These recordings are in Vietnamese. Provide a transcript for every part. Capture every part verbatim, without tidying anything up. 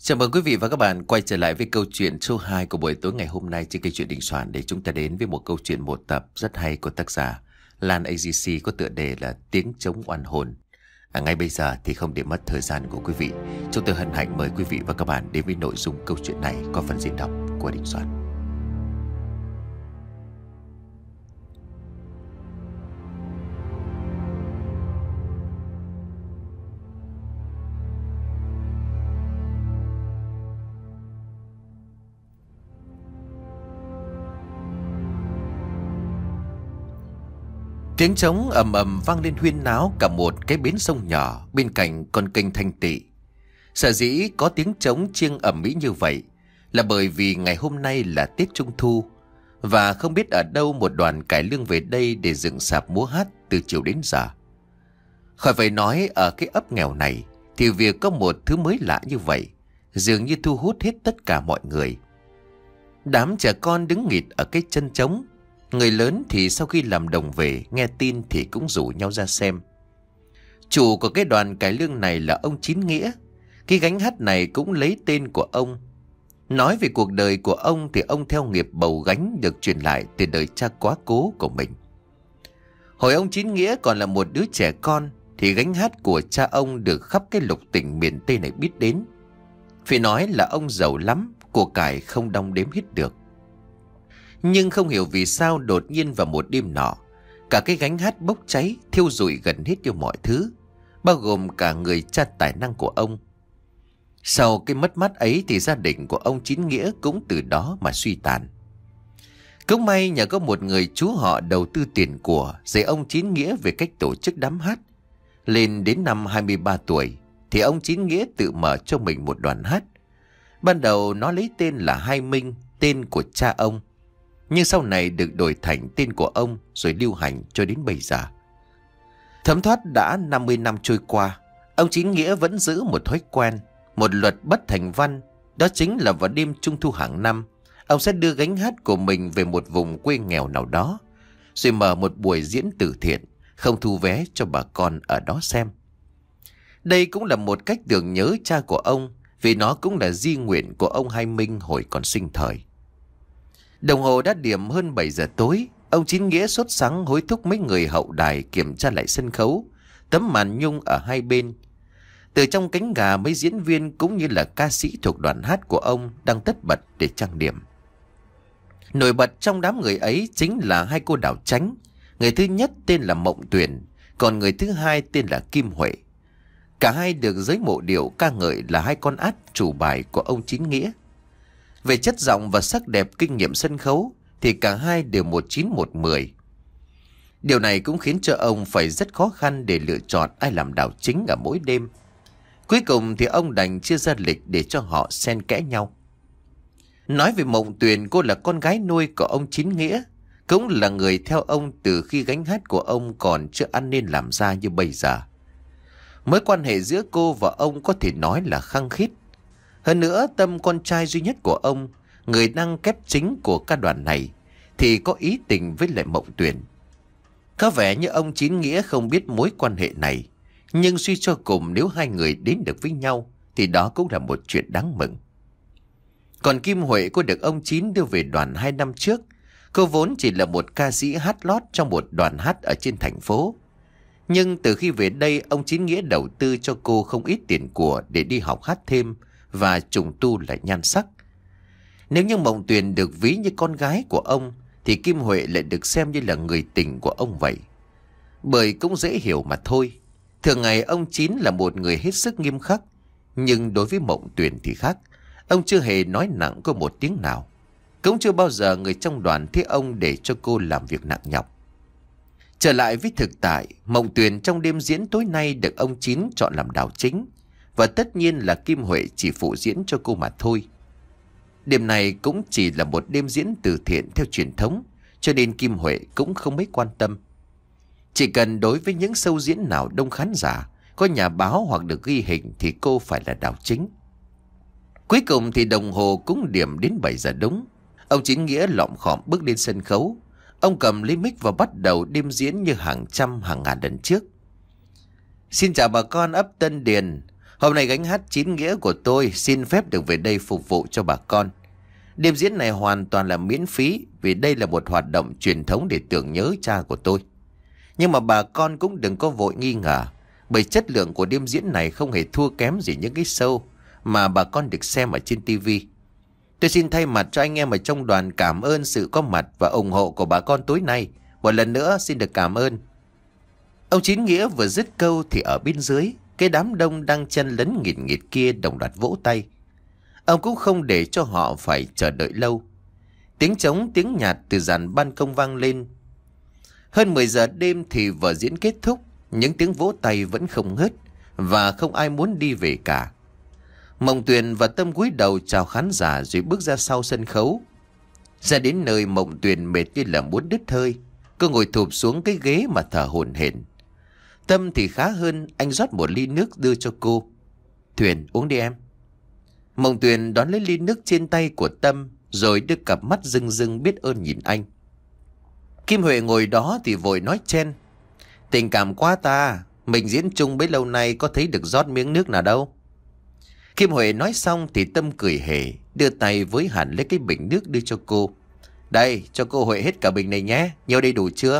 Chào mừng quý vị và các bạn quay trở lại với câu chuyện số hai của buổi tối ngày hôm nay trên kênh Chuyện Đình Soạn, để chúng ta đến với một câu chuyện một tập rất hay của tác giả Lan a giê xê có tựa đề là Tiếng Trống Oan Hồn. À, ngay bây giờ thì không để mất thời gian của quý vị, chúng tôi hân hạnh mời quý vị và các bạn đến với nội dung câu chuyện này qua phần diễn đọc của Đình Soạn. Tiếng trống ầm ầm vang lên huyên náo cả một cái bến sông nhỏ bên cạnh con kênh Thanh Tỵ. Sở dĩ có tiếng trống chiêng ầm ĩ như vậy là bởi vì ngày hôm nay là Tết Trung Thu, và không biết ở đâu một đoàn cải lương về đây để dựng sạp múa hát từ chiều đến giờ. Khỏi phải nói, ở cái ấp nghèo này thì việc có một thứ mới lạ như vậy dường như thu hút hết tất cả mọi người. Đám trẻ con đứng nghịt ở cái chân trống, người lớn thì sau khi làm đồng về nghe tin thì cũng rủ nhau ra xem. Chủ của cái đoàn cải lương này là ông Chín Nghĩa. Cái gánh hát này cũng lấy tên của ông. Nói về cuộc đời của ông thì ông theo nghiệp bầu gánh được truyền lại từ đời cha quá cố của mình. Hồi ông Chín Nghĩa còn là một đứa trẻ con thì gánh hát của cha ông được khắp cái lục tỉnh miền Tây này biết đến. Phải nói là ông giàu lắm, của cải không đong đếm hết được. Nhưng không hiểu vì sao đột nhiên vào một đêm nọ, cả cái gánh hát bốc cháy, thiêu rụi gần hết đi mọi thứ, bao gồm cả người cha tài năng của ông. Sau cái mất mát ấy thì gia đình của ông Chín Nghĩa cũng từ đó mà suy tàn. Cũng may nhờ có một người chú họ đầu tư tiền của dạy ông Chín Nghĩa về cách tổ chức đám hát. Lên đến năm hai mươi ba tuổi thì ông Chín Nghĩa tự mở cho mình một đoàn hát. Ban đầu nó lấy tên là Hai Minh, tên của cha ông, nhưng sau này được đổi thành tên của ông rồi lưu hành cho đến bây giờ. Thấm thoát đã năm mươi năm trôi qua, ông Chín Nghĩa vẫn giữ một thói quen, một luật bất thành văn. Đó chính là vào đêm Trung Thu hàng năm, ông sẽ đưa gánh hát của mình về một vùng quê nghèo nào đó, rồi mở một buổi diễn từ thiện, không thu vé cho bà con ở đó xem. Đây cũng là một cách tưởng nhớ cha của ông, vì nó cũng là di nguyện của ông Hai Minh hồi còn sinh thời. Đồng hồ đã điểm hơn bảy giờ tối, ông Chín Nghĩa sốt sắng hối thúc mấy người hậu đài kiểm tra lại sân khấu, tấm màn nhung ở hai bên. Từ trong cánh gà, mấy diễn viên cũng như là ca sĩ thuộc đoàn hát của ông đang tất bật để trang điểm. Nổi bật trong đám người ấy chính là hai cô đảo tránh. Người thứ nhất tên là Mộng Tuyền, còn người thứ hai tên là Kim Huệ. Cả hai được giới mộ điệu ca ngợi là hai con át chủ bài của ông Chín Nghĩa. Về chất giọng và sắc đẹp kinh nghiệm sân khấu thì cả hai đều một chín một mười. Điều này cũng khiến cho ông phải rất khó khăn để lựa chọn ai làm đảo chính ở mỗi đêm. Cuối cùng thì ông đành chia ra lịch để cho họ xen kẽ nhau. Nói về Mộng Tuyền, cô là con gái nuôi của ông Chín Nghĩa, cũng là người theo ông từ khi gánh hát của ông còn chưa ăn nên làm ra như bây giờ. Mối quan hệ giữa cô và ông có thể nói là khăng khít. Hơn nữa, Tâm, con trai duy nhất của ông, người đang kép chính của ca đoàn này, thì có ý tình với lại Mộng Tuyền. Có vẻ như ông Chín Nghĩa không biết mối quan hệ này, nhưng suy cho cùng nếu hai người đến được với nhau thì đó cũng là một chuyện đáng mừng. Còn Kim Huệ, cô được ông Chín đưa về đoàn hai năm trước. Cô vốn chỉ là một ca sĩ hát lót trong một đoàn hát ở trên thành phố. Nhưng từ khi về đây, ông Chín Nghĩa đầu tư cho cô không ít tiền của để đi học hát thêm và trùng tu lại nhan sắc. Nếu như Mộng Tuyền được ví như con gái của ông thì Kim Huệ lại được xem như là người tình của ông vậy. Bởi cũng dễ hiểu mà thôi. Thường ngày ông Chín là một người hết sức nghiêm khắc, nhưng đối với Mộng Tuyền thì khác. Ông chưa hề nói nặng có một tiếng nào. Cũng chưa bao giờ người trong đoàn thấy ông để cho cô làm việc nặng nhọc. Trở lại với thực tại, Mộng Tuyền trong đêm diễn tối nay được ông Chín chọn làm đảo chính, và tất nhiên là Kim Huệ chỉ phụ diễn cho cô mà thôi. Đêm này cũng chỉ là một đêm diễn từ thiện theo truyền thống, cho nên Kim Huệ cũng không mấy quan tâm. Chỉ cần đối với những show diễn nào đông khán giả, có nhà báo hoặc được ghi hình thì cô phải là đảo chính. Cuối cùng thì đồng hồ cũng điểm đến bảy giờ đúng. Ông Chín Nghĩa lọm khọm bước lên sân khấu. Ông cầm lấy mic và bắt đầu đêm diễn như hàng trăm hàng ngàn lần trước. Xin chào bà con ấp Tân Điền. Hôm nay gánh hát chín nghĩa của tôi xin phép được về đây phục vụ cho bà con. Đêm diễn này hoàn toàn là miễn phí vì đây là một hoạt động truyền thống để tưởng nhớ cha của tôi. Nhưng mà bà con cũng đừng có vội nghi ngờ, bởi chất lượng của đêm diễn này không hề thua kém gì những cái show mà bà con được xem ở trên tivi. Tôi xin thay mặt cho anh em ở trong đoàn cảm ơn sự có mặt và ủng hộ của bà con tối nay. Một lần nữa xin được cảm ơn. Ông Chín Nghĩa vừa dứt câu thì ở bên dưới, cái đám đông đang chen lấn nghịt nghịt kia đồng loạt vỗ tay. Ông cũng không để cho họ phải chờ đợi lâu. Tiếng trống tiếng nhạc từ dàn ban công vang lên. Hơn mười giờ đêm thì vở diễn kết thúc, những tiếng vỗ tay vẫn không ngớt và không ai muốn đi về cả. Mộng Tuyền và Tâm cúi đầu chào khán giả rồi bước ra sau sân khấu. Ra đến nơi Mộng Tuyền mệt như là muốn đứt hơi. Cô ngồi thụp xuống cái ghế mà thở hổn hển. Tâm thì khá hơn, anh rót một ly nước đưa cho cô. Tuyền, uống đi em. Mộng Tuyền đón lấy ly nước trên tay của Tâm rồi đưa cặp mắt rưng rưng biết ơn nhìn anh. Kim Huệ ngồi đó thì vội nói chen. Tình cảm quá ta, mình diễn chung bấy lâu nay có thấy được rót miếng nước nào đâu. Kim Huệ nói xong thì Tâm cười hề, đưa tay với hẳn lấy cái bình nước đưa cho cô. Đây, cho cô Huệ hết cả bình này nhé, nhiều đây đủ chưa?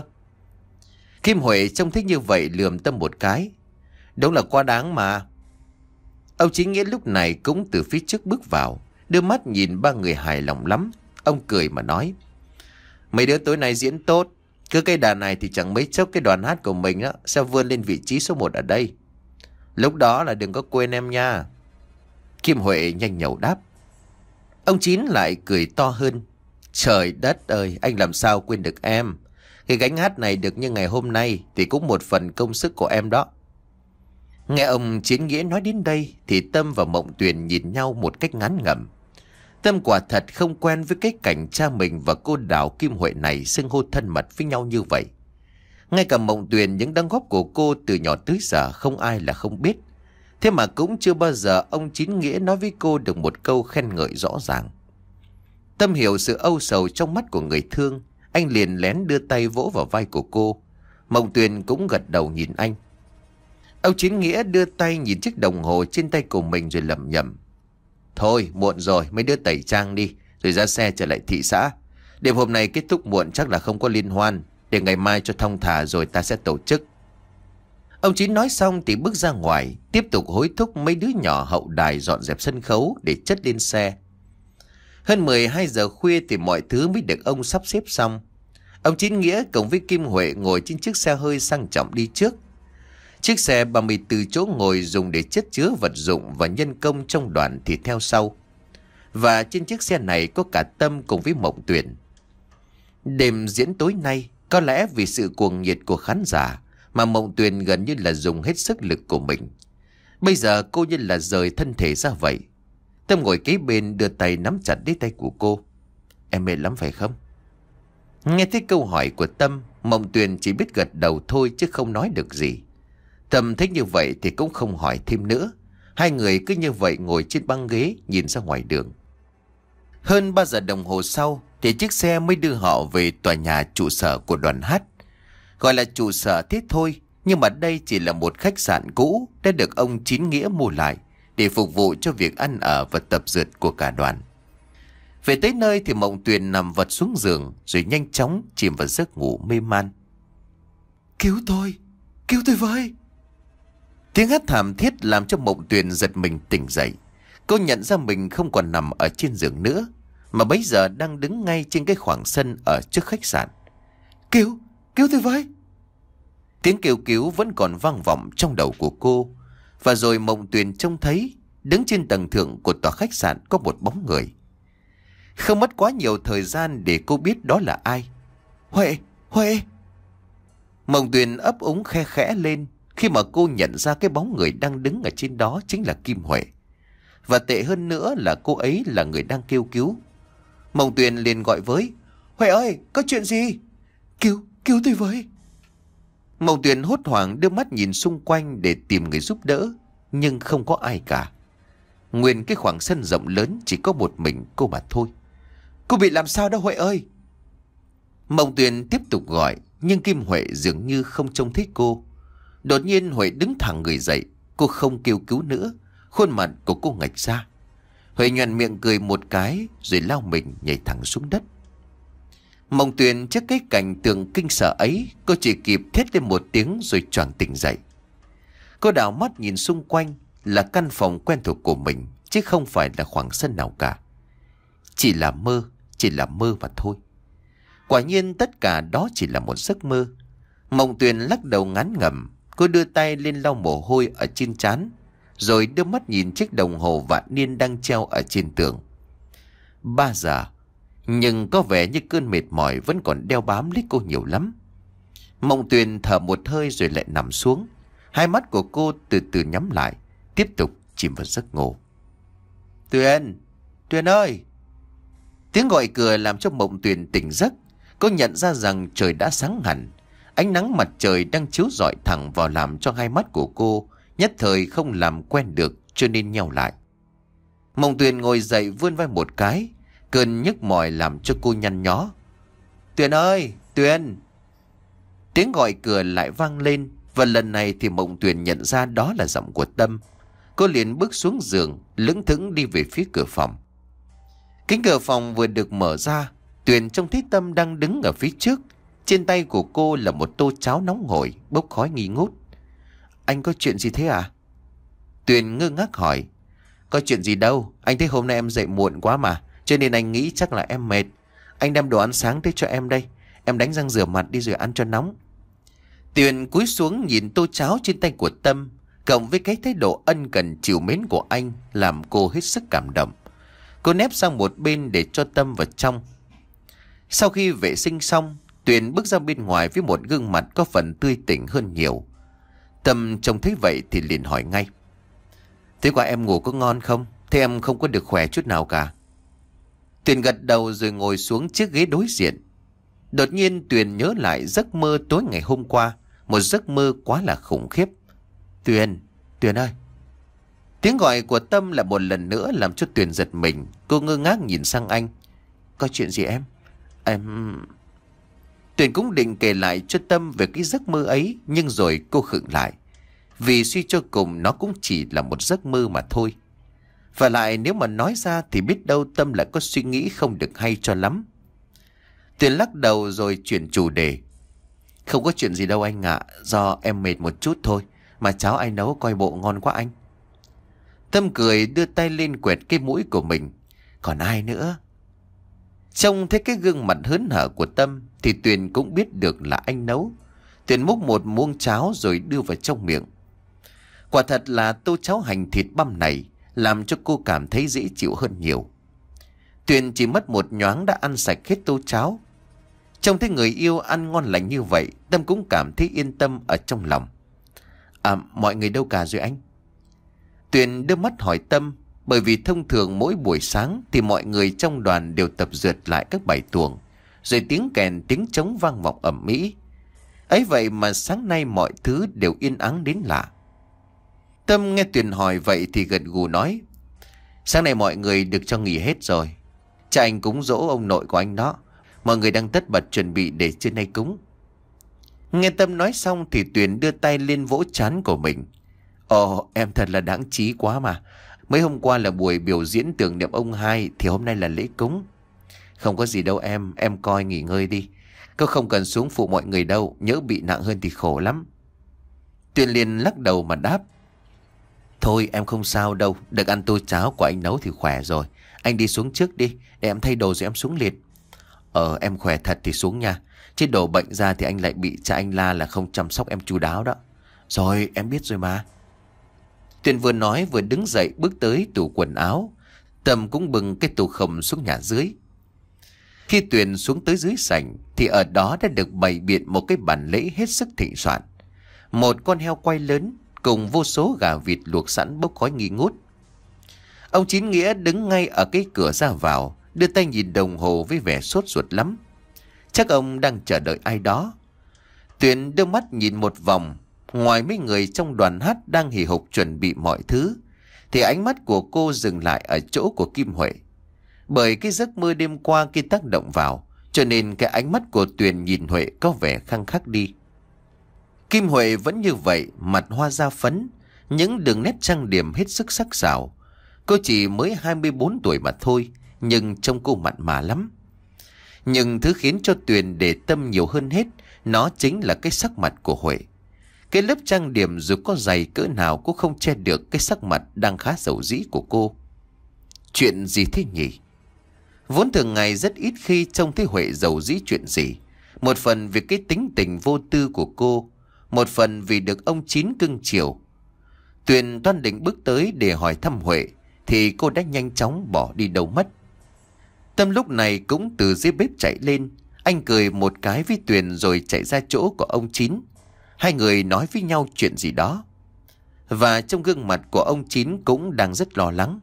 Kim Huệ trông thích như vậy lườm Tâm một cái. Đúng là quá đáng mà. Ông Chính Nghĩa lúc này cũng từ phía trước bước vào, đưa mắt nhìn ba người hài lòng lắm. Ông cười mà nói. Mấy đứa tối nay diễn tốt, cứ cái đàn này thì chẳng mấy chốc cái đoàn hát của mình á sẽ vươn lên vị trí số một ở đây. Lúc đó là đừng có quên em nha. Kim Huệ nhanh nhẩu đáp. Ông Chín lại cười to hơn. Trời đất ơi, anh làm sao quên được em. Cái gánh hát này được như ngày hôm nay thì cũng một phần công sức của em đó. Nghe ông Chín Nghĩa nói đến đây thì Tâm và Mộng Tuyền nhìn nhau một cách ngán ngẩm. Tâm quả thật không quen với cái cảnh cha mình và cô Đào Kim Huệ này xưng hô thân mật với nhau như vậy. Ngay cả Mộng Tuyền những đóng góp của cô từ nhỏ tới giờ không ai là không biết. Thế mà cũng chưa bao giờ ông Chín Nghĩa nói với cô được một câu khen ngợi rõ ràng. Tâm hiểu sự âu sầu trong mắt của người thương. Anh liền lén đưa tay vỗ vào vai của cô. Mộng Tuyền cũng gật đầu nhìn anh. Ông Chín Nghĩa đưa tay nhìn chiếc đồng hồ trên tay của mình rồi lẩm nhẩm. Thôi muộn rồi, mấy đứa tẩy trang đi rồi ra xe trở lại thị xã. Đêm hôm nay kết thúc muộn chắc là không có liên hoan. Để ngày mai cho thong thả rồi ta sẽ tổ chức. Ông Chín nói xong thì bước ra ngoài, tiếp tục hối thúc mấy đứa nhỏ hậu đài dọn dẹp sân khấu để chất lên xe. Hơn mười hai giờ khuya thì mọi thứ mới được ông sắp xếp xong. Ông Chín Nghĩa cùng với Kim Huệ ngồi trên chiếc xe hơi sang trọng đi trước. Chiếc xe ba mươi tư chỗ ngồi dùng để chất chứa vật dụng và nhân công trong đoàn thì theo sau. Và trên chiếc xe này có cả Tâm cùng với Mộng Tuyền. Đêm diễn tối nay, có lẽ vì sự cuồng nhiệt của khán giả mà Mộng Tuyền gần như là dùng hết sức lực của mình. Bây giờ cô như là rời thân thể ra vậy. Tâm ngồi kế bên đưa tay nắm chặt lấy tay của cô. Em mệt lắm phải không? Nghe thấy câu hỏi của Tâm, Mộng Tuyền chỉ biết gật đầu thôi chứ không nói được gì. Tâm thích như vậy thì cũng không hỏi thêm nữa. Hai người cứ như vậy ngồi trên băng ghế nhìn ra ngoài đường. Hơn ba giờ đồng hồ sau thì chiếc xe mới đưa họ về tòa nhà trụ sở của đoàn hát. Gọi là trụ sở thế thôi, nhưng mà đây chỉ là một khách sạn cũ đã được ông Chín Nghĩa mua lại để phục vụ cho việc ăn ở và tập dượt của cả đoàn. Về tới nơi thì Mộng Tuyền nằm vật xuống giường rồi nhanh chóng chìm vào giấc ngủ mê man. Cứu tôi, cứu tôi với. Tiếng hét thảm thiết làm cho Mộng Tuyền giật mình tỉnh dậy. Cô nhận ra mình không còn nằm ở trên giường nữa, mà bây giờ đang đứng ngay trên cái khoảng sân ở trước khách sạn. Cứu, cứu tôi với. Tiếng kêu cứu vẫn còn vang vọng trong đầu của cô. Và rồi Mộng Tuyền trông thấy đứng trên tầng thượng của tòa khách sạn có một bóng người. Không mất quá nhiều thời gian để cô biết đó là ai. Huệ, Huệ. Mộng Tuyền ấp úng khe khẽ lên khi mà cô nhận ra cái bóng người đang đứng ở trên đó chính là Kim Huệ. Và tệ hơn nữa là cô ấy là người đang kêu cứu. Mộng Tuyền liền gọi với. Huệ ơi, có chuyện gì? Cứu, cứu tôi với. Mộng Tuyền hốt hoảng đưa mắt nhìn xung quanh để tìm người giúp đỡ, nhưng không có ai cả. Nguyên cái khoảng sân rộng lớn chỉ có một mình cô mà thôi. Cô bị làm sao đó Huệ ơi? Mộng Tuyền tiếp tục gọi, nhưng Kim Huệ dường như không trông thấy cô. Đột nhiên Huệ đứng thẳng người dậy. Cô không kêu cứu nữa, Khuôn mặt của cô ngạch ra. Huệ nhoẻn miệng cười một cái rồi lao mình nhảy thẳng xuống đất. Mộng Tuyền trước cái cảnh tượng kinh sợ ấy, cô chỉ kịp thét lên một tiếng rồi choàng tỉnh dậy. Cô đảo mắt nhìn xung quanh, là căn phòng quen thuộc của mình, chứ không phải là khoảng sân nào cả. Chỉ là mơ, chỉ là mơ mà thôi. Quả nhiên tất cả đó chỉ là một giấc mơ. Mộng Tuyền lắc đầu ngán ngẩm, cô đưa tay lên lau mồ hôi ở trên trán, rồi đưa mắt nhìn chiếc đồng hồ vạn niên đang treo ở trên tường. Ba giờ, nhưng có vẻ như cơn mệt mỏi vẫn còn đeo bám lấy cô nhiều lắm. Mộng Tuyền thở một hơi rồi lại nằm xuống. Hai mắt của cô từ từ nhắm lại, tiếp tục chìm vào giấc ngủ. Tuyền, Tuyền ơi! Tiếng gọi cửa làm cho Mộng Tuyền tỉnh giấc. Cô nhận ra rằng trời đã sáng hẳn. Ánh nắng mặt trời đang chiếu rọi thẳng vào làm cho hai mắt của cô nhất thời không làm quen được, cho nên nheo lại. Mộng Tuyền ngồi dậy vươn vai một cái. Cơn nhức mỏi làm cho cô nhăn nhó. Tuyền ơi! Tuyền! Tiếng gọi cửa lại vang lên. Và lần này thì Mộng Tuyền nhận ra đó là giọng của Tâm. Cô liền bước xuống giường, lững thững đi về phía cửa phòng. Cánh cửa phòng vừa được mở ra, Tuyền trông thấy Tâm đang đứng ở phía trước. Trên tay của cô là một tô cháo nóng hổi, bốc khói nghi ngút. Anh có chuyện gì thế à? Tuyền ngơ ngác hỏi. Có chuyện gì đâu, anh thấy hôm nay em dậy muộn quá mà, cho nên anh nghĩ chắc là em mệt. Anh đem đồ ăn sáng tới cho em đây. Em đánh răng rửa mặt đi rồi ăn cho nóng. Tuyền cúi xuống nhìn tô cháo trên tay của Tâm, cộng với cái thái độ ân cần chiều mến của anh, làm cô hết sức cảm động. Cô nép sang một bên để cho Tâm vào trong. Sau khi vệ sinh xong, Tuyền bước ra bên ngoài với một gương mặt có phần tươi tỉnh hơn nhiều. Tâm trông thấy vậy thì liền hỏi ngay. Thế qua em ngủ có ngon không? Thế em không có được khỏe chút nào cả. Tuyền gật đầu rồi ngồi xuống chiếc ghế đối diện. Đột nhiên Tuyền nhớ lại giấc mơ tối ngày hôm qua. Một giấc mơ quá là khủng khiếp. Tuyền, Tuyền ơi! Tiếng gọi của Tâm là một lần nữa làm cho Tuyền giật mình. Cô ngơ ngác nhìn sang anh. Có chuyện gì em? Em... Tuyền cũng định kể lại cho Tâm về cái giấc mơ ấy, nhưng rồi cô khựng lại. Vì suy cho cùng nó cũng chỉ là một giấc mơ mà thôi. Và lại nếu mà nói ra thì biết đâu Tâm lại có suy nghĩ không được hay cho lắm. Tuyền lắc đầu rồi chuyển chủ đề. Không có chuyện gì đâu anh ạ, do em mệt một chút thôi. Mà cháo ai nấu coi bộ ngon quá anh. Tâm cười đưa tay lên quẹt cái mũi của mình. Còn ai nữa? Trông thấy cái gương mặt hớn hở của Tâm thì Tuyền cũng biết được là anh nấu. Tuyền múc một muỗng cháo rồi đưa vào trong miệng. Quả thật là tô cháo hành thịt băm này làm cho cô cảm thấy dễ chịu hơn nhiều. Tuyền chỉ mất một nhoáng đã ăn sạch hết tô cháo. Trông thấy người yêu ăn ngon lành như vậy, Tâm cũng cảm thấy yên tâm ở trong lòng. À, mọi người đâu cả rồi anh? Tuyền đưa mắt hỏi Tâm, bởi vì thông thường mỗi buổi sáng thì mọi người trong đoàn đều tập dượt lại các bài tuồng, rồi tiếng kèn tiếng trống vang vọng ầm ĩ. Ấy vậy mà sáng nay mọi thứ đều yên ắng đến lạ. Tâm nghe Tuyền hỏi vậy thì gật gù nói. Sáng nay mọi người được cho nghỉ hết rồi. Cha anh cúng giỗ ông nội của anh đó. Mọi người đang tất bật chuẩn bị để trưa nay cúng. Nghe Tâm nói xong thì Tuyền đưa tay lên vỗ trán của mình. Ồ, em thật là đáng trí quá mà. Mấy hôm qua là buổi biểu diễn tưởng niệm ông hai, thì hôm nay là lễ cúng. Không có gì đâu em, em coi nghỉ ngơi đi. Cô không cần xuống phụ mọi người đâu, nhỡ bị nặng hơn thì khổ lắm. Tuyền liền lắc đầu mà đáp. Thôi em không sao đâu, được ăn tô cháo của anh nấu thì khỏe rồi. Anh đi xuống trước đi, để em thay đồ rồi em xuống liền. Ờ em khỏe thật thì xuống nha. Chứ đổ bệnh ra thì anh lại bị cha anh la là không chăm sóc em chu đáo đó. Rồi em biết rồi mà. Tuyền vừa nói vừa đứng dậy bước tới tủ quần áo. Tâm cũng bừng cái tủ khổng xuống nhà dưới. Khi Tuyền xuống tới dưới sảnh thì ở đó đã được bày biện một cái bàn lễ hết sức thịnh soạn. Một con heo quay lớn cùng vô số gà vịt luộc sẵn bốc khói nghi ngút. Ông Chín Nghĩa đứng ngay ở cái cửa ra vào, đưa tay nhìn đồng hồ với vẻ sốt ruột lắm. Chắc ông đang chờ đợi ai đó. Tuyền đưa mắt nhìn một vòng. Ngoài mấy người trong đoàn hát đang hì hục chuẩn bị mọi thứ, thì ánh mắt của cô dừng lại ở chỗ của Kim Huệ. Bởi cái giấc mơ đêm qua kia tác động vào, cho nên cái ánh mắt của Tuyền nhìn Huệ có vẻ khăng khắc đi. Kim Huệ vẫn như vậy, mặt hoa da phấn, những đường nét trang điểm hết sức sắc sảo. Cô chỉ mới hai mươi bốn tuổi mà thôi, nhưng trông cô mặn mà lắm. Nhưng thứ khiến cho Tuyền để tâm nhiều hơn hết, nó chính là cái sắc mặt của Huệ. Cái lớp trang điểm dù có dày cỡ nào cũng không che được cái sắc mặt đang khá xấu dĩ của cô. Chuyện gì thế nhỉ? Vốn thường ngày rất ít khi trông thấy Huệ giàu dĩ chuyện gì. Một phần vì cái tính tình vô tư của cô, một phần vì được ông Chín cưng chiều. Tuyền toan định bước tới để hỏi thăm Huệ thì cô đã nhanh chóng bỏ đi đâu mất. Tâm lúc này cũng từ dưới bếp chạy lên. Anh cười một cái với Tuyền rồi chạy ra chỗ của ông Chín. Hai người nói với nhau chuyện gì đó. Và trong gương mặt của ông Chín cũng đang rất lo lắng.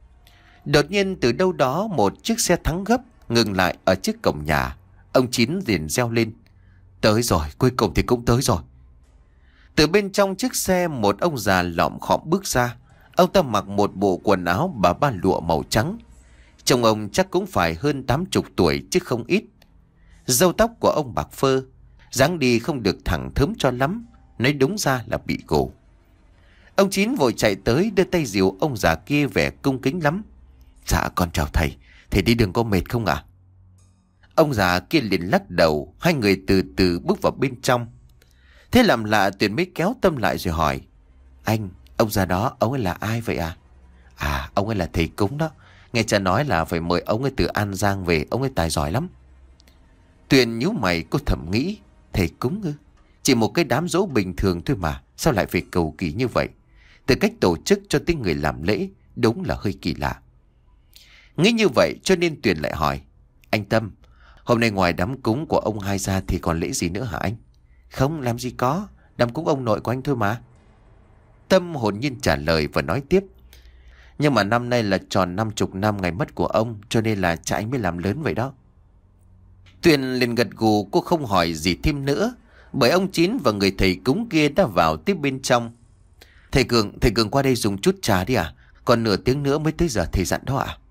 Đột nhiên từ đâu đó một chiếc xe thắng gấp ngừng lại ở trước cổng nhà. Ông Chín liền reo lên: Tới rồi, cuối cùng thì cũng tới rồi. Từ bên trong chiếc xe một ông già lọm khọm bước ra. Ông ta mặc một bộ quần áo bà ba lụa màu trắng. Trông ông chắc cũng phải hơn tám chục tuổi chứ không ít. Râu tóc của ông bạc phơ, dáng đi không được thẳng thớm cho lắm, nói đúng ra là bị gồ. Ông Chín vội chạy tới đưa tay dìu ông già kia vẻ cung kính lắm. Dạ con chào thầy, thầy đi đường có mệt không ạ? Ông già kia liền lắc đầu. Hai người từ từ bước vào bên trong. Thế làm lạ Tuyền mới kéo Tâm lại rồi hỏi: Anh, ông già đó, ông ấy là ai vậy à? À, ông ấy là thầy cúng đó. Nghe cha nói là phải mời ông ấy từ An Giang về, ông ấy tài giỏi lắm. Tuyền nhíu mày, cô thầm nghĩ: Thầy cúng ư? Chỉ một cái đám dỗ bình thường thôi mà, sao lại phải cầu kỳ như vậy? Từ cách tổ chức cho tới người làm lễ, đúng là hơi kỳ lạ. Nghĩ như vậy cho nên Tuyền lại hỏi: Anh Tâm, hôm nay ngoài đám cúng của ông hai ra thì còn lễ gì nữa hả anh? Không, làm gì có, đám cúng ông nội của anh thôi mà. Tâm hồn nhiên trả lời và nói tiếp: Nhưng mà năm nay là tròn năm chục năm ngày mất của ông, cho nên là cha anh mới làm lớn vậy đó. Tuyền liền gật gù, cô không hỏi gì thêm nữa, bởi ông Chín và người thầy cúng kia đã vào tiếp bên trong. Thầy Cường, thầy Cường qua đây dùng chút trà đi à? Còn nửa tiếng nữa mới tới giờ thầy dặn đó ạ.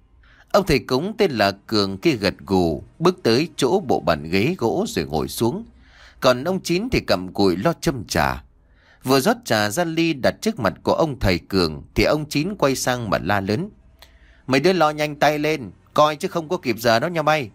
Ông thầy cúng tên là Cường kia gật gù, bước tới chỗ bộ bàn ghế gỗ rồi ngồi xuống. Còn ông Chín thì cầm cùi lo châm trà. Vừa rót trà ra ly đặt trước mặt của ông thầy Cường thì ông Chín quay sang mà la lớn: Mấy đứa lo nhanh tay lên, coi chứ không có kịp giờ đó nha bay.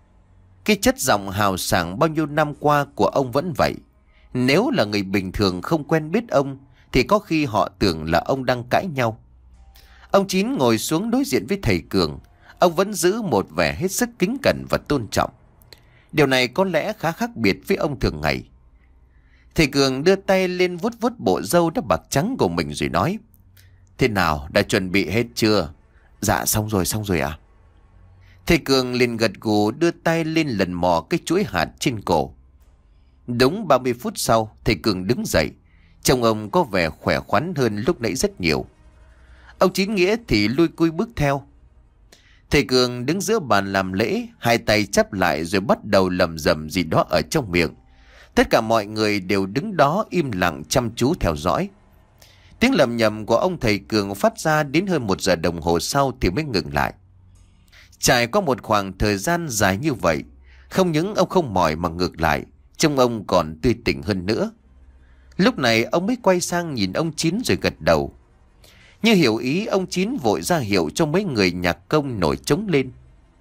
Cái chất giọng hào sảng bao nhiêu năm qua của ông vẫn vậy. Nếu là người bình thường không quen biết ông thì có khi họ tưởng là ông đang cãi nhau. Ông Chín ngồi xuống đối diện với thầy Cường. Ông vẫn giữ một vẻ hết sức kính cẩn và tôn trọng. Điều này có lẽ khá khác biệt với ông thường ngày. Thầy Cường đưa tay lên vuốt vuốt bộ râu đã bạc trắng của mình rồi nói: Thế nào, đã chuẩn bị hết chưa? Dạ xong rồi, xong rồi à? Thầy Cường liền gật gù đưa tay lên lần mò cái chuỗi hạt trên cổ. Đúng ba mươi phút sau, thầy Cường đứng dậy. Trông ông có vẻ khỏe khoắn hơn lúc nãy rất nhiều. Ông Chín Nghĩa thì lui cui bước theo. Thầy Cường đứng giữa bàn làm lễ, hai tay chắp lại rồi bắt đầu lẩm rẩm gì đó ở trong miệng. Tất cả mọi người đều đứng đó im lặng chăm chú theo dõi. Tiếng lẩm nhẩm của ông thầy Cường phát ra đến hơn một giờ đồng hồ sau thì mới ngừng lại. Trải qua một khoảng thời gian dài như vậy, không những ông không mỏi mà ngược lại, trông ông còn tươi tỉnh hơn nữa. Lúc này ông mới quay sang nhìn ông Chín rồi gật đầu. Như hiểu ý, ông Chín vội ra hiệu cho mấy người nhạc công nổi trống lên.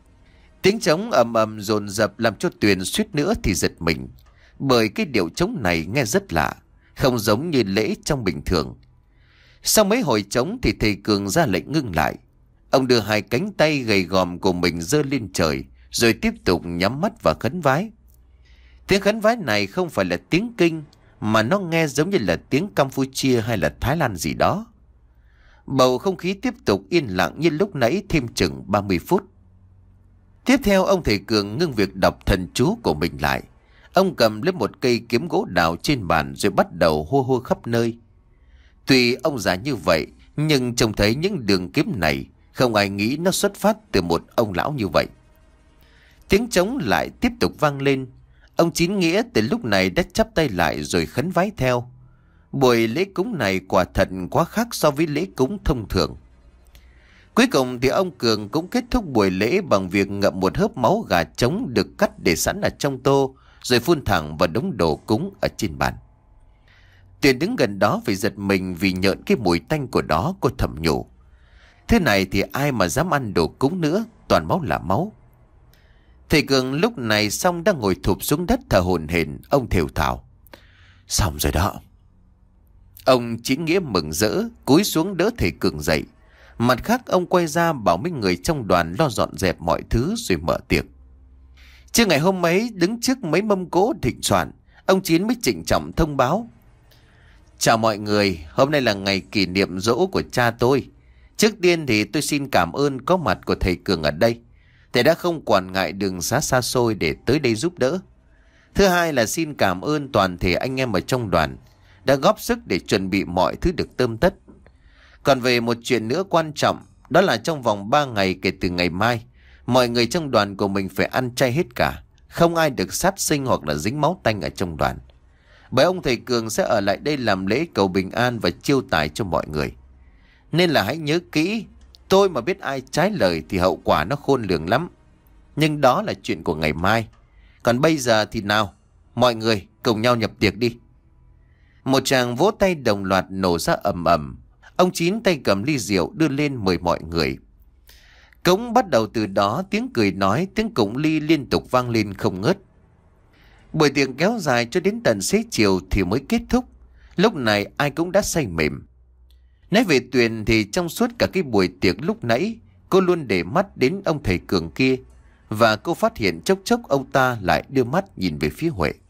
Tiếng trống ầm ầm dồn dập làm cho Tuyền suýt nữa thì giật mình, bởi cái điệu trống này nghe rất lạ, không giống như lễ trong bình thường. Sau mấy hồi trống thì thầy Cường ra lệnh ngưng lại. Ông đưa hai cánh tay gầy gòm của mình giơ lên trời, rồi tiếp tục nhắm mắt và khấn vái. Tiếng khấn vái này không phải là tiếng Kinh, mà nó nghe giống như là tiếng Campuchia hay là Thái Lan gì đó. Bầu không khí tiếp tục yên lặng như lúc nãy thêm chừng ba mươi phút. Tiếp theo ông thầy Cường ngưng việc đọc thần chú của mình lại. Ông cầm lấy một cây kiếm gỗ đào trên bàn rồi bắt đầu hô hô khắp nơi. Tuy ông già như vậy, nhưng trông thấy những đường kiếm này, không ai nghĩ nó xuất phát từ một ông lão như vậy. Tiếng trống lại tiếp tục vang lên. Ông Chín Nghĩa từ lúc này đã chắp tay lại rồi khấn vái theo. Buổi lễ cúng này quả thật quá khác so với lễ cúng thông thường. Cuối cùng thì ông Cường cũng kết thúc buổi lễ bằng việc ngậm một hớp máu gà trống được cắt để sẵn ở trong tô, rồi phun thẳng vào đống đồ cúng ở trên bàn. Tuyền đứng gần đó phải giật mình vì nhợn cái mùi tanh của đó. Cô thầm nhủ, thế này thì ai mà dám ăn đồ cúng nữa, toàn máu là máu. Thầy Cường lúc này xong đang ngồi thụp xuống đất thở hổn hển. Ông thều thào, xong rồi đó. Ông Chín Nghĩa mừng rỡ cúi xuống đỡ thầy Cường dậy. Mặt khác ông quay ra bảo mấy người trong đoàn lo dọn dẹp mọi thứ rồi mở tiệc. Trước ngày hôm ấy, đứng trước mấy mâm cỗ thịnh soạn, ông Chín mới trịnh trọng thông báo, chào mọi người, hôm nay là ngày kỷ niệm giỗ của cha tôi. Trước tiên thì tôi xin cảm ơn có mặt của thầy Cường ở đây. Thầy đã không quản ngại đường xá xa xôi để tới đây giúp đỡ. Thứ hai là xin cảm ơn toàn thể anh em ở trong đoàn đã góp sức để chuẩn bị mọi thứ được tươm tất. Còn về một chuyện nữa quan trọng, đó là trong vòng ba ngày kể từ ngày mai, mọi người trong đoàn của mình phải ăn chay hết cả. Không ai được sát sinh hoặc là dính máu tanh ở trong đoàn. Bởi ông thầy Cường sẽ ở lại đây làm lễ cầu bình an và chiêu tài cho mọi người. Nên là hãy nhớ kỹ, tôi mà biết ai trái lời thì hậu quả nó khôn lường lắm. Nhưng đó là chuyện của ngày mai. Còn bây giờ thì nào, mọi người cùng nhau nhập tiệc đi. Một tràng vỗ tay đồng loạt nổ ra ầm ầm. Ông Chín tay cầm ly rượu đưa lên mời mọi người. Cống bắt đầu từ đó, tiếng cười nói, tiếng cụng ly liên tục vang lên không ngớt. Buổi tiệc kéo dài cho đến tận xế chiều thì mới kết thúc. Lúc này ai cũng đã say mềm. Nói về Tuyền thì trong suốt cả cái buổi tiệc lúc nãy, cô luôn để mắt đến ông thầy Cường kia. Và cô phát hiện chốc chốc ông ta lại đưa mắt nhìn về phía Huệ.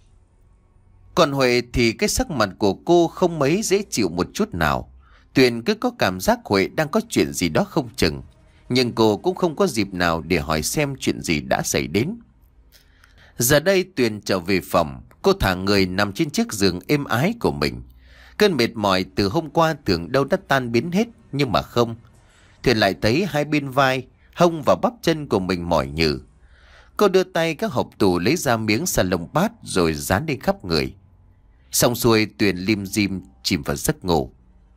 Còn Huệ thì cái sắc mặt của cô không mấy dễ chịu một chút nào. Tuyền cứ có cảm giác Huệ đang có chuyện gì đó không chừng. Nhưng cô cũng không có dịp nào để hỏi xem chuyện gì đã xảy đến. Giờ đây Tuyền trở về phòng. Cô thả người nằm trên chiếc giường êm ái của mình. Cơn mệt mỏi từ hôm qua tưởng đâu đã tan biến hết. Nhưng mà không. Tuyền lại thấy hai bên vai, hông và bắp chân của mình mỏi nhừ. Cô đưa tay các hộp tủ lấy ra miếng xà lông bát rồi dán lên khắp người. Xong xuôi Tuyền lim dim chìm vào giấc ngủ.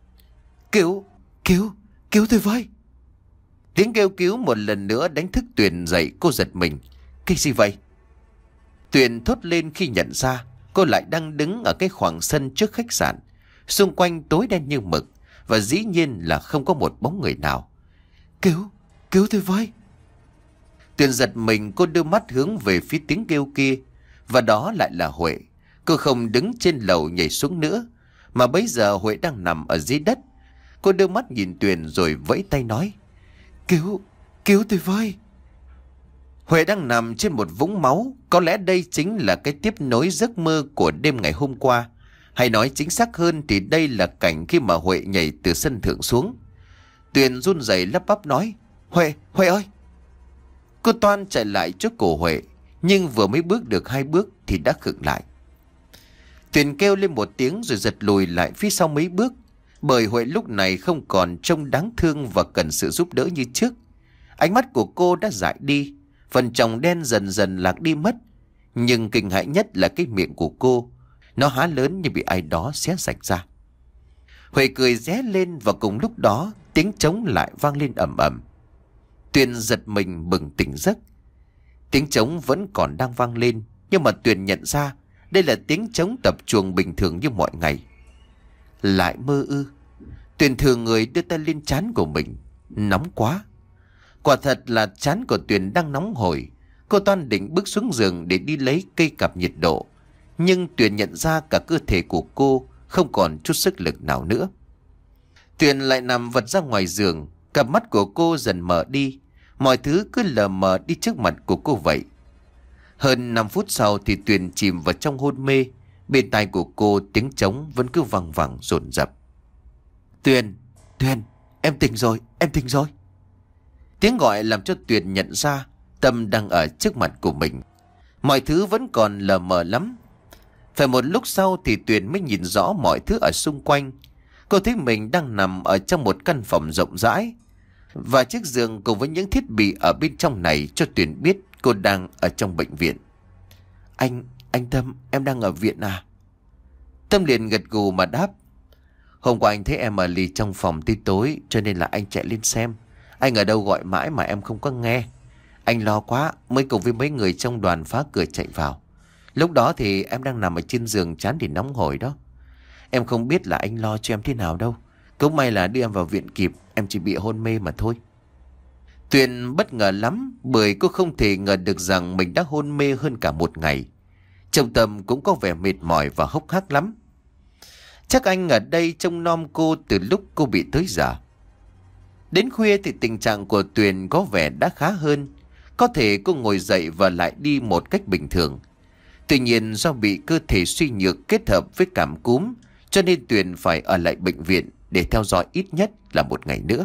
Cứu, cứu, cứu tôi với. Tiếng kêu cứu một lần nữa đánh thức Tuyền dậy. Cô giật mình. Cái gì vậy? Tuyền thốt lên khi nhận ra cô lại đang đứng ở cái khoảng sân trước khách sạn. Xung quanh tối đen như mực. Và dĩ nhiên là không có một bóng người nào. Cứu, cứu tôi với. Tuyền giật mình, cô đưa mắt hướng về phía tiếng kêu kia. Và đó lại là Huệ. Cô không đứng trên lầu nhảy xuống nữa, mà bấy giờ Huệ đang nằm ở dưới đất. Cô đưa mắt nhìn Tuyền rồi vẫy tay nói, Cứu, cứu tôi với. Huệ đang nằm trên một vũng máu. Có lẽ đây chính là cái tiếp nối giấc mơ của đêm ngày hôm qua. Hay nói chính xác hơn thì đây là cảnh khi mà Huệ nhảy từ sân thượng xuống. Tuyền run rẩy lắp bắp nói, Huệ, Huệ ơi. Cô toan chạy lại trước cổ Huệ, nhưng vừa mới bước được hai bước thì đã khựng lại. Tuyền kêu lên một tiếng rồi giật lùi lại phía sau mấy bước. Bởi Huệ lúc này không còn trông đáng thương và cần sự giúp đỡ như trước. Ánh mắt của cô đã dại đi, phần tròng đen dần dần lạc đi mất. Nhưng kinh hãi nhất là cái miệng của cô. Nó há lớn như bị ai đó xé sạch ra. Huệ cười ré lên và cùng lúc đó tiếng trống lại vang lên ầm ầm. Tuyền giật mình bừng tỉnh giấc. Tiếng trống vẫn còn đang vang lên, nhưng mà Tuyền nhận ra đây là tiếng trống tập chuồng bình thường như mọi ngày. Lại mơ ư? Tuyền thừa người đưa tay lên trán của mình. Nóng quá. Quả thật là trán của Tuyền đang nóng hổi. Cô toan định bước xuống giường để đi lấy cây cặp nhiệt độ. Nhưng Tuyền nhận ra cả cơ thể của cô không còn chút sức lực nào nữa. Tuyền lại nằm vật ra ngoài giường. Cặp mắt của cô dần mở đi. Mọi thứ cứ lờ mờ đi trước mặt của cô vậy. Hơn năm phút sau thì Tuyền chìm vào trong hôn mê. Bên tai của cô tiếng trống vẫn cứ văng vẳng dồn dập. Tuyền, Tuyền, em tỉnh rồi, em tỉnh rồi. Tiếng gọi làm cho Tuyền nhận ra Tâm đang ở trước mặt của mình. Mọi thứ vẫn còn lờ mờ lắm. Phải một lúc sau thì Tuyền mới nhìn rõ mọi thứ ở xung quanh. Cô thấy mình đang nằm ở trong một căn phòng rộng rãi. Và chiếc giường cùng với những thiết bị ở bên trong này cho Tuyền biết cô đang ở trong bệnh viện. Anh, anh Tâm, em đang ở viện à? Tâm liền gật gù mà đáp. Hôm qua anh thấy em ở lì trong phòng tới tối cho nên là anh chạy lên xem. Anh ở đâu gọi mãi mà em không có nghe. Anh lo quá mới cùng với mấy người trong đoàn phá cửa chạy vào. Lúc đó thì em đang nằm ở trên giường chán thì nóng hổi đó. Em không biết là anh lo cho em thế nào đâu. Cũng may là đưa em vào viện kịp, em chỉ bị hôn mê mà thôi. Tuyền bất ngờ lắm, bởi cô không thể ngờ được rằng mình đã hôn mê hơn cả một ngày. Trong Tâm cũng có vẻ mệt mỏi và hốc hác lắm. Chắc anh ở đây trông nom cô từ lúc cô bị tới giờ. Đến khuya thì tình trạng của Tuyền có vẻ đã khá hơn. Có thể cô ngồi dậy và lại đi một cách bình thường. Tuy nhiên do bị cơ thể suy nhược kết hợp với cảm cúm, cho nên Tuyền phải ở lại bệnh viện để theo dõi ít nhất là một ngày nữa.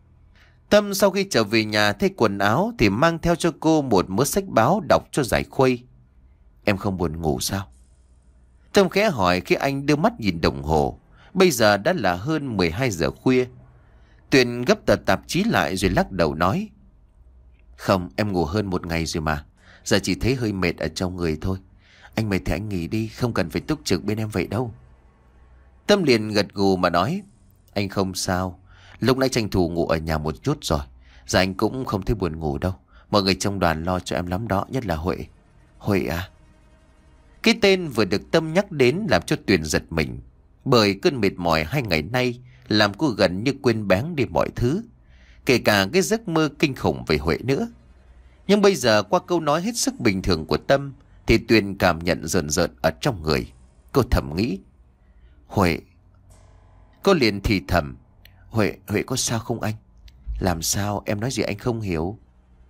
Tâm sau khi trở về nhà thay quần áo thì mang theo cho cô một mớ sách báo đọc cho giải khuây. Em không buồn ngủ sao? Tâm khẽ hỏi khi anh đưa mắt nhìn đồng hồ. Bây giờ đã là hơn mười hai giờ khuya. Tuyền gấp tờ tạp chí lại rồi lắc đầu nói. Không, em ngủ hơn một ngày rồi mà. Giờ chỉ thấy hơi mệt ở trong người thôi. Anh mệt thì anh nghỉ đi, không cần phải túc trực bên em vậy đâu. Tâm liền gật gù mà nói. Anh không sao. Lúc nãy tranh thủ ngủ ở nhà một chút rồi. Giờ anh cũng không thấy buồn ngủ đâu. Mọi người trong đoàn lo cho em lắm đó, nhất là Huệ. Huệ à? Cái tên vừa được Tâm nhắc đến làm cho Tuyền giật mình. Bởi cơn mệt mỏi hai ngày nay làm cô gần như quên bén đi mọi thứ, kể cả cái giấc mơ kinh khủng về Huệ nữa. Nhưng bây giờ qua câu nói hết sức bình thường của Tâm thì Tuyền cảm nhận rợn rợn ở trong người. Cô thầm nghĩ. Huệ. Cô liền thì thầm. Huệ, Huệ có sao không anh? Làm sao, em nói gì anh không hiểu?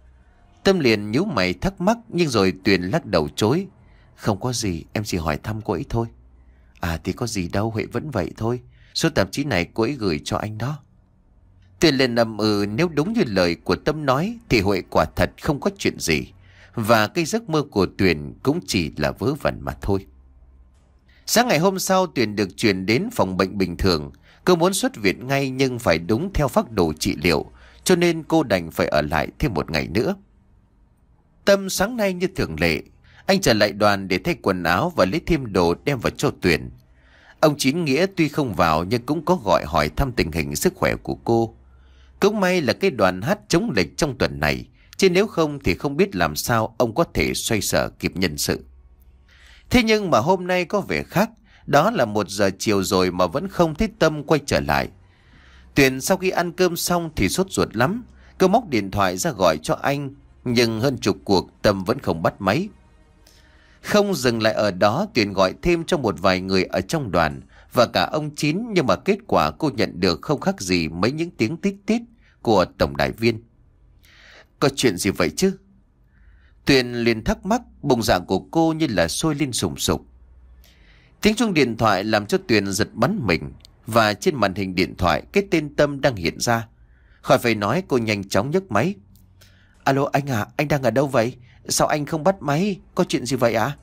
Tâm liền nhíu mày thắc mắc, nhưng rồi Tuyền lắc đầu chối. Không có gì, em chỉ hỏi thăm cô ấy thôi. À thì có gì đâu, Huệ vẫn vậy thôi. Số tạp chí này cô ấy gửi cho anh đó. Tuyền liền ậm ừ, nếu đúng như lời của Tâm nói thì Huệ quả thật không có chuyện gì. Và cái giấc mơ của Tuyền cũng chỉ là vớ vẩn mà thôi. Sáng ngày hôm sau, Tuyền được chuyển đến phòng bệnh bình thường. Cô muốn xuất viện ngay nhưng phải đúng theo phác đồ trị liệu, cho nên cô đành phải ở lại thêm một ngày nữa. Tâm sáng nay như thường lệ, anh trở lại đoàn để thay quần áo và lấy thêm đồ đem vào cho Tuyền. Ông Chín Nghĩa tuy không vào nhưng cũng có gọi hỏi thăm tình hình sức khỏe của cô. Cũng may là cái đoàn hát chống lệch trong tuần này, chứ nếu không thì không biết làm sao ông có thể xoay sở kịp nhân sự. Thế nhưng mà hôm nay có vẻ khác. Đó là một giờ chiều rồi mà vẫn không thấy Tâm quay trở lại. Tuyền sau khi ăn cơm xong thì sốt ruột lắm. Cô móc điện thoại ra gọi cho anh, nhưng hơn chục cuộc Tâm vẫn không bắt máy. Không dừng lại ở đó, Tuyền gọi thêm cho một vài người ở trong đoàn và cả ông Chín, nhưng mà kết quả cô nhận được không khác gì mấy những tiếng tít tít của tổng đài viên. Có chuyện gì vậy chứ? Tuyền liền thắc mắc, bụng dạ của cô như là sôi lên sùng sục. Tiếng chuông điện thoại làm cho Tuyền giật bắn mình, và trên màn hình điện thoại cái tên Tâm đang hiện ra. Khỏi phải nói, cô nhanh chóng nhấc máy. Alo anh à, anh đang ở đâu vậy? Sao anh không bắt máy? Có chuyện gì vậy ạ? À?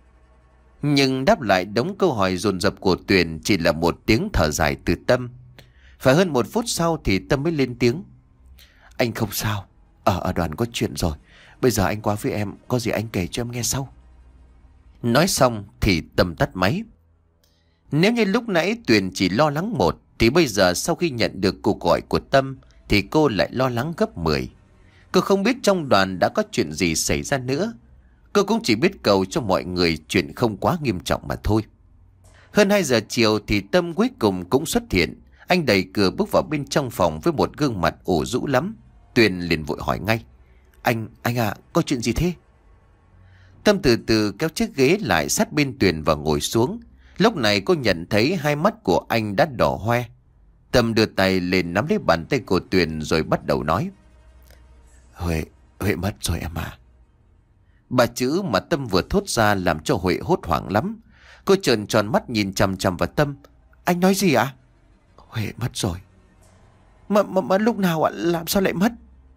Nhưng đáp lại đống câu hỏi dồn dập của Tuyền chỉ là một tiếng thở dài từ Tâm. Phải hơn một phút sau thì Tâm mới lên tiếng. Anh không sao, ở ở đoàn có chuyện rồi. Bây giờ anh qua với em, có gì anh kể cho em nghe sau. Nói xong thì Tâm tắt máy. Nếu như lúc nãy Tuyền chỉ lo lắng một, thì bây giờ sau khi nhận được cuộc gọi của Tâm thì cô lại lo lắng gấp mười. Cô không biết trong đoàn đã có chuyện gì xảy ra nữa. Cô cũng chỉ biết cầu cho mọi người chuyện không quá nghiêm trọng mà thôi. Hơn hai giờ chiều thì Tâm cuối cùng cũng xuất hiện. Anh đẩy cửa bước vào bên trong phòng với một gương mặt ủ rũ lắm. Tuyền liền vội hỏi ngay. Anh, anh à, có chuyện gì thế? Tâm từ từ kéo chiếc ghế lại sát bên Tuyền và ngồi xuống. Lúc này cô nhận thấy hai mắt của anh đã đỏ hoe. Tâm đưa tay lên nắm lấy bàn tay của Tuyền rồi bắt đầu nói. Huệ, Huệ mất rồi em à. Ba chữ mà Tâm vừa thốt ra làm cho Huệ hốt hoảng lắm. Cô trợn tròn mắt nhìn chằm chằm vào Tâm. Anh nói gì ạ? À? Huệ mất rồi. Mà, mà, mà lúc nào ạ? À? Làm sao lại mất?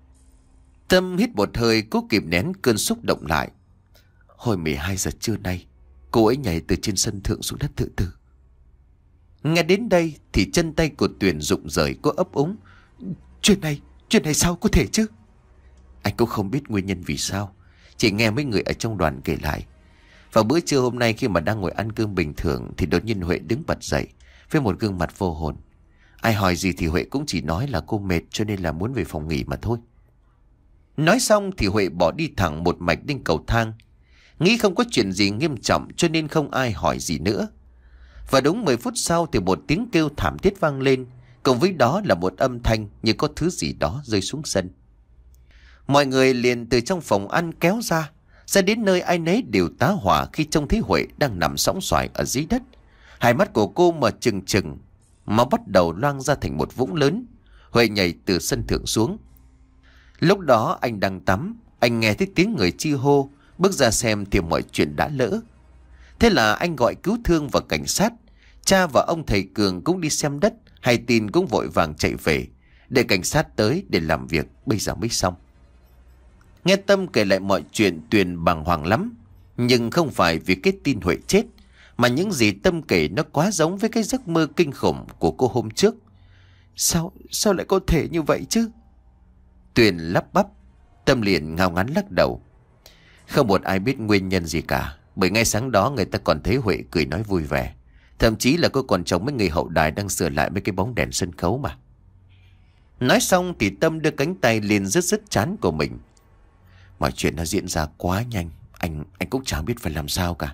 Tâm hít một hơi cố kìm nén cơn xúc động lại. Hồi mười hai giờ trưa nay, cô ấy nhảy từ trên sân thượng xuống đất tự tử. Nghe đến đây thì chân tay của Tuyền rụng rời, cô ấp úng. Chuyện này, chuyện này sao có thể chứ? Anh cũng không biết nguyên nhân vì sao, chỉ nghe mấy người ở trong đoàn kể lại. Vào bữa trưa hôm nay khi mà đang ngồi ăn cơm bình thường thì đột nhiên Huệ đứng bật dậy với một gương mặt vô hồn. Ai hỏi gì thì Huệ cũng chỉ nói là cô mệt cho nên là muốn về phòng nghỉ mà thôi. Nói xong thì Huệ bỏ đi thẳng một mạch lên cầu thang. Nghĩ không có chuyện gì nghiêm trọng cho nên không ai hỏi gì nữa. Và đúng mười phút sau thì một tiếng kêu thảm thiết vang lên, cùng với đó là một âm thanh như có thứ gì đó rơi xuống sân. Mọi người liền từ trong phòng ăn kéo ra, ra đến nơi ai nấy đều tá hỏa khi trông thấy Huệ đang nằm sõng soài ở dưới đất. Hai mắt của cô mở trừng trừng, máu bắt đầu loang ra thành một vũng lớn. Huệ nhảy từ sân thượng xuống. Lúc đó anh đang tắm, anh nghe thấy tiếng người chi hô, bước ra xem thì mọi chuyện đã lỡ. Thế là anh gọi cứu thương và cảnh sát. Cha và ông thầy Cường cũng đi xem đất, hay tin cũng vội vàng chạy về, để cảnh sát tới để làm việc bây giờ mới xong. Nghe Tâm kể lại mọi chuyện, Tuyền bàng hoàng lắm. Nhưng không phải vì cái tin Huệ chết, mà những gì Tâm kể nó quá giống với cái giấc mơ kinh khủng của cô hôm trước. Sao, sao lại có thể như vậy chứ? Tuyền lắp bắp. Tâm liền ngao ngán lắc đầu. Không một ai biết nguyên nhân gì cả, bởi ngay sáng đó người ta còn thấy Huệ cười nói vui vẻ. Thậm chí là cô còn trông mấy người hậu đài đang sửa lại mấy cái bóng đèn sân khấu mà. Nói xong thì Tâm đưa cánh tay lên rứt rứt trán của mình. Mọi chuyện nó diễn ra quá nhanh, Anh anh cũng chẳng biết phải làm sao cả.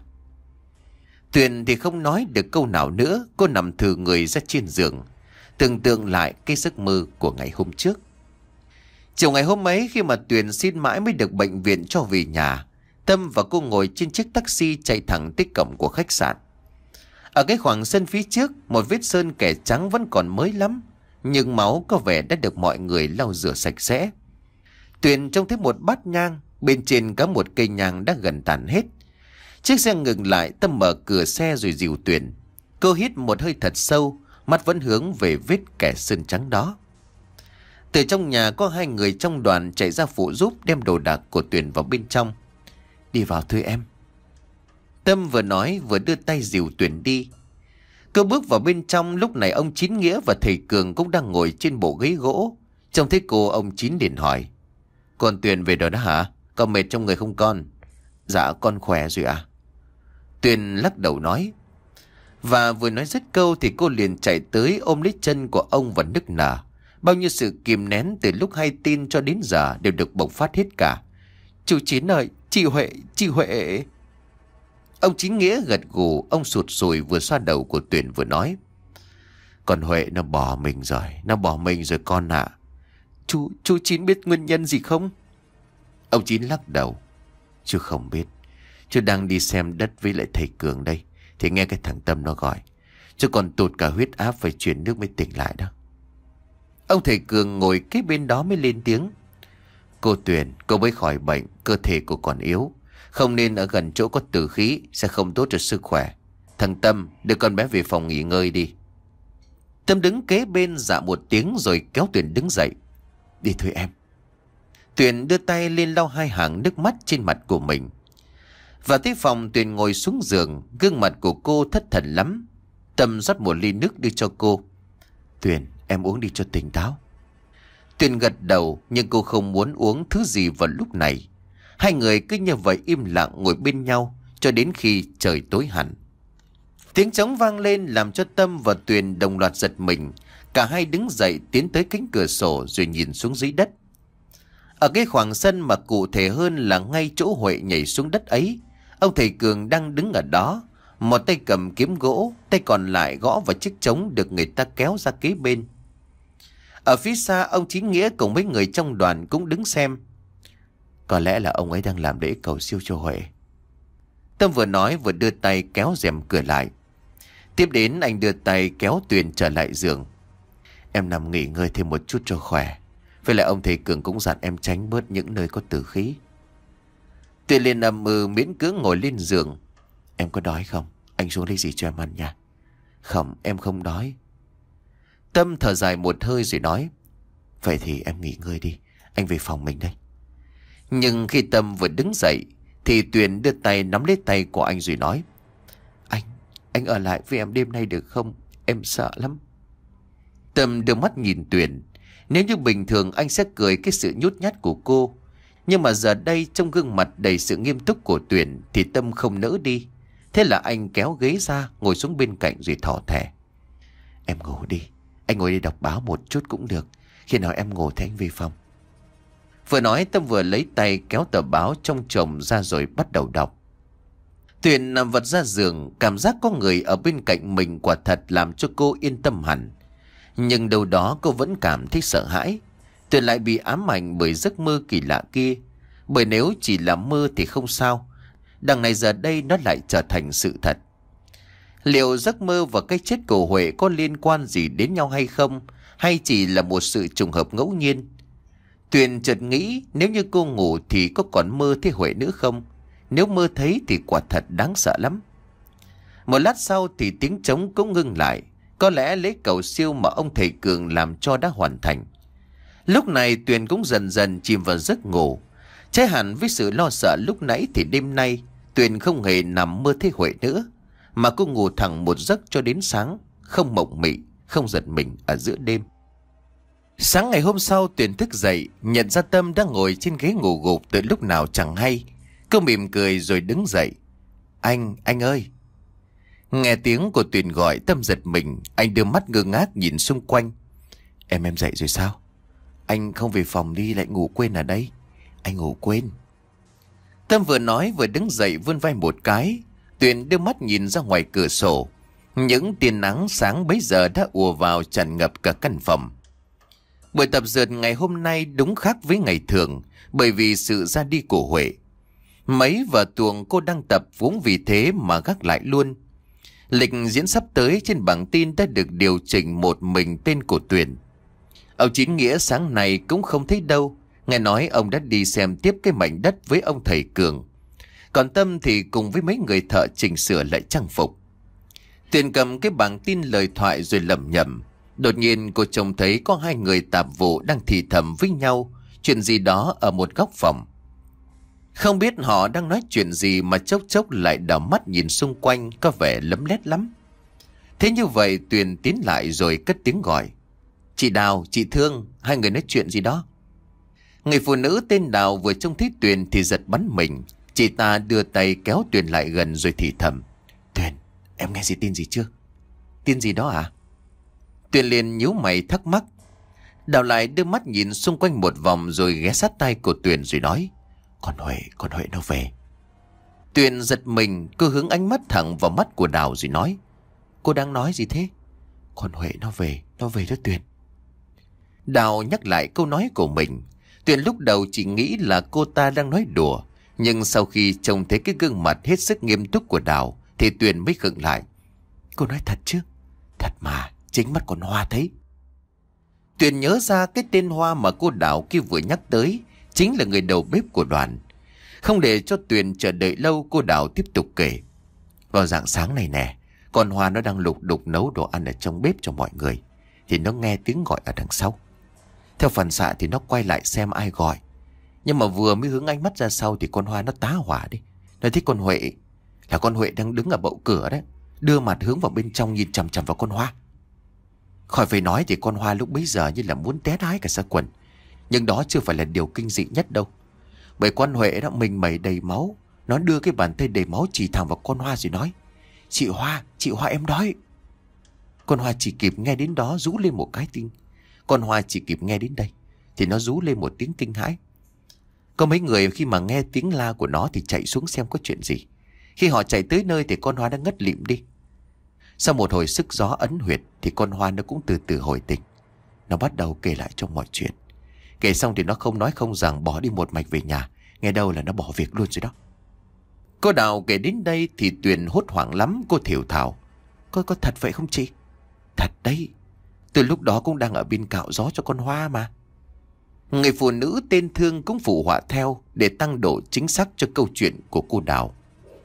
Tuyền thì không nói được câu nào nữa. Cô nằm thừ người ra trên giường, tưởng tượng lại cái giấc mơ của ngày hôm trước. Chiều ngày hôm ấy, khi mà Tuyền xin mãi mới được bệnh viện cho về nhà, Tâm và cô ngồi trên chiếc taxi chạy thẳng tới cổng của khách sạn. Ở cái khoảng sân phía trước, một vết sơn kẻ trắng vẫn còn mới lắm, nhưng máu có vẻ đã được mọi người lau rửa sạch sẽ. Tuyền trông thấy một bát nhang, bên trên có một cây nhang đã gần tàn hết. Chiếc xe ngừng lại, Tâm mở cửa xe rồi dìu Tuyền. Cô hít một hơi thật sâu, mắt vẫn hướng về vết kẻ sơn trắng đó. Từ trong nhà có hai người trong đoàn chạy ra phụ giúp đem đồ đạc của Tuyền vào bên trong. Đi vào thôi em. Tâm vừa nói vừa đưa tay dìu Tuyền đi. Cô bước vào bên trong, lúc này ông Chín Nghĩa và thầy Cường cũng đang ngồi trên bộ ghế gỗ. Trông thấy cô, ông Chín liền hỏi: Con Tuyền về rồi đó hả? Con mệt trong người không con? Dạ con khỏe rồi ạ. À? Tuyền lắc đầu nói. Và vừa nói dứt câu thì cô liền chạy tới ôm lấy chân của ông và nức nở. Bao nhiêu sự kìm nén từ lúc hay tin cho đến giờ đều được bộc phát hết cả. Chú Chín ơi, chị Huệ, chị Huệ. Ông Chín Nghĩa gật gù, ông sụt sùi vừa xoa đầu của Tuyền vừa nói: Con Huệ nó bỏ mình rồi, nó bỏ mình rồi con ạ. À. Chú, chú Chín biết nguyên nhân gì không? Ông Chín lắc đầu. Chú không biết. Chú đang đi xem đất với lại thầy Cường đây, thì nghe cái thằng Tâm nó gọi. Chú còn tụt cả huyết áp, phải chuyển nước mới tỉnh lại đó. Ông thầy Cường ngồi kế bên đó mới lên tiếng: Cô Tuyền, cô mới khỏi bệnh, cơ thể cô còn yếu, không nên ở gần chỗ có tử khí, sẽ không tốt cho sức khỏe. Thằng Tâm, đưa con bé về phòng nghỉ ngơi đi. Tâm đứng kế bên dạ một tiếng rồi kéo Tuyền đứng dậy. Đi thôi em. Tuyền đưa tay lên lau hai hàng nước mắt trên mặt của mình. Và tới phòng, Tuyền ngồi xuống giường, gương mặt của cô thất thần lắm. Tâm rót một ly nước đưa cho cô. Tuyền, em uống đi cho tỉnh táo. Tuyền gật đầu, nhưng cô không muốn uống thứ gì vào lúc này. Hai người cứ như vậy im lặng ngồi bên nhau cho đến khi trời tối hẳn. Tiếng trống vang lên làm cho Tâm và Tuyền đồng loạt giật mình. Cả hai đứng dậy tiến tới cánh cửa sổ rồi nhìn xuống dưới đất. Ở cái khoảng sân mà cụ thể hơn là ngay chỗ Huệ nhảy xuống đất ấy, ông thầy Cường đang đứng ở đó. Một tay cầm kiếm gỗ, tay còn lại gõ vào chiếc trống được người ta kéo ra kế bên. Ở phía xa, ông Chín Nghĩa cùng mấy người trong đoàn cũng đứng xem. Có lẽ là ông ấy đang làm lễ cầu siêu cho Huệ. Tâm vừa nói vừa đưa tay kéo rèm cửa lại. Tiếp đến anh đưa tay kéo Tuyền trở lại giường. Em nằm nghỉ ngơi thêm một chút cho khỏe. Với lại ông thầy Cường cũng dặn em tránh bớt những nơi có tử khí. Tuyền liền ầm ừ miễn cưỡng ngồi lên giường. Em có đói không? Anh xuống lấy gì cho em ăn nha. Không, em không đói. Tâm thở dài một hơi rồi nói: Vậy thì em nghỉ ngơi đi, anh về phòng mình đây. Nhưng khi Tâm vừa đứng dậy thì Tuyền đưa tay nắm lấy tay của anh rồi nói: Anh, anh ở lại với em đêm nay được không? Em sợ lắm. Tâm đưa mắt nhìn Tuyền. Nếu như bình thường anh sẽ cười cái sự nhút nhát của cô, nhưng mà giờ đây trong gương mặt đầy sự nghiêm túc của Tuyền thì Tâm không nỡ đi. Thế là anh kéo ghế ra ngồi xuống bên cạnh rồi thỏ thẻ: Em ngủ đi, anh ngồi đi đọc báo một chút cũng được. Khi nào em ngủ thì anh về phòng. Vừa nói Tâm vừa lấy tay kéo tờ báo trong chồng ra rồi bắt đầu đọc. Tuyền nằm vật ra giường, cảm giác có người ở bên cạnh mình quả thật làm cho cô yên tâm hẳn. Nhưng đâu đó cô vẫn cảm thấy sợ hãi. Tuyền lại bị ám ảnh bởi giấc mơ kỳ lạ kia. Bởi nếu chỉ là mơ thì không sao, đằng này giờ đây nó lại trở thành sự thật. Liệu giấc mơ và cái chết của Huệ có liên quan gì đến nhau hay không, hay chỉ là một sự trùng hợp ngẫu nhiên? Tuyền chợt nghĩ, nếu như cô ngủ thì có còn mơ thấy Huệ nữa không? Nếu mơ thấy thì quả thật đáng sợ lắm. Một lát sau thì tiếng trống cũng ngưng lại. Có lẽ lễ cầu siêu mà ông thầy Cường làm cho đã hoàn thành. Lúc này Tuyền cũng dần dần chìm vào giấc ngủ. Trái hẳn với sự lo sợ lúc nãy thì đêm nay Tuyền không hề nằm mơ thấy Huệ nữa, mà cô ngủ thẳng một giấc cho đến sáng, không mộng mị, không giật mình ở giữa đêm. Sáng ngày hôm sau Tuyền thức dậy, nhận ra Tâm đang ngồi trên ghế ngủ gục từ lúc nào chẳng hay. Cô mỉm cười rồi đứng dậy. Anh, anh ơi. Nghe tiếng của Tuyền gọi, Tâm giật mình. Anh đưa mắt ngơ ngác nhìn xung quanh. Em em dậy rồi sao? Anh không về phòng đi lại ngủ quên ở đây. Anh ngủ quên. Tâm vừa nói vừa đứng dậy vươn vai một cái. Tuyền đưa mắt nhìn ra ngoài cửa sổ. Những tia nắng sáng bấy giờ đã ùa vào tràn ngập cả căn phòng. Buổi tập dượt ngày hôm nay đúng khác với ngày thường, bởi vì sự ra đi của Huệ. Mấy và tuồng cô đang tập vốn vì thế mà gác lại luôn. Lịch diễn sắp tới trên bảng tin đã được điều chỉnh một mình tên của Tuyền. Ông Chín Nghĩa sáng nay cũng không thấy đâu. Nghe nói ông đã đi xem tiếp cái mảnh đất với ông thầy Cường. Còn Tâm thì cùng với mấy người thợ chỉnh sửa lại trang phục. Tuyền cầm cái bảng tin lời thoại rồi lẩm nhẩm. Đột nhiên cô trông thấy có hai người tạp vụ đang thì thầm với nhau chuyện gì đó ở một góc phòng. Không biết họ đang nói chuyện gì mà chốc chốc lại đảo mắt nhìn xung quanh, có vẻ lấm lét lắm. Thế như vậy Tuyền tiến lại rồi cất tiếng gọi. Chị Đào, chị Thương, hai người nói chuyện gì đó? Người phụ nữ tên Đào vừa trông thấy Tuyền thì giật bắn mình. Chị ta đưa tay kéo Tuyền lại gần rồi thì thầm. Tuyền, em nghe gì tin gì chưa? Tin gì đó à? Tuyền liền nhíu mày thắc mắc. Đào lại đưa mắt nhìn xung quanh một vòng rồi ghé sát tay của Tuyền rồi nói. Con Huệ, con Huệ nó về. Tuyền giật mình, cô hướng ánh mắt thẳng vào mắt của Đào rồi nói. Cô đang nói gì thế? Con Huệ nó về, nó về đó Tuyền. Đào nhắc lại câu nói của mình. Tuyền lúc đầu chỉ nghĩ là cô ta đang nói đùa, nhưng sau khi trông thấy cái gương mặt hết sức nghiêm túc của Đào thì Tuyền mới khựng lại. Cô nói thật chứ? Thật mà, chính mắt con Hoa thấy. Tuyền nhớ ra cái tên Hoa mà cô Đào kia vừa nhắc tới chính là người đầu bếp của đoàn. Không để cho Tuyền chờ đợi lâu, cô Đào tiếp tục kể. Vào rạng sáng này nè, con Hoa nó đang lục đục nấu đồ ăn ở trong bếp cho mọi người, thì nó nghe tiếng gọi ở đằng sau. Theo phản xạ thì nó quay lại xem ai gọi. Nhưng mà vừa mới hướng ánh mắt ra sau thì con Hoa nó tá hỏa đi. Nó thấy con Huệ, là con Huệ đang đứng ở bậu cửa đấy, đưa mặt hướng vào bên trong nhìn chằm chằm vào con Hoa. Khỏi phải nói thì con Hoa lúc bấy giờ như là muốn té đái cả xa quần. Nhưng đó chưa phải là điều kinh dị nhất đâu. Bởi con Huệ đó mình mẩy đầy máu. Nó đưa cái bàn tay đầy máu chỉ thẳng vào con Hoa rồi nói. Chị Hoa, chị Hoa em đói. Con Hoa chỉ kịp nghe đến đó rú lên một cái tinh. Con Hoa chỉ kịp nghe đến đây thì nó rú lên một tiếng kinh hãi. Có mấy người khi mà nghe tiếng la của nó thì chạy xuống xem có chuyện gì. Khi họ chạy tới nơi thì con Hoa đã ngất lịm đi. Sau một hồi sức gió ấn huyệt thì con Hoa nó cũng từ từ hồi tỉnh. Nó bắt đầu kể lại cho mọi chuyện. Kể xong thì nó không nói không rằng bỏ đi một mạch về nhà. Nghe đâu là nó bỏ việc luôn rồi đó. Cô Đào kể đến đây thì Tuyền hốt hoảng lắm. Cô thều thào. Có, có thật vậy không chị? Thật đấy. Từ lúc đó cũng đang ở bên cạo gió cho con Hoa mà. Người phụ nữ tên Thương cũng phụ họa theo để tăng độ chính xác cho câu chuyện của cô Đào.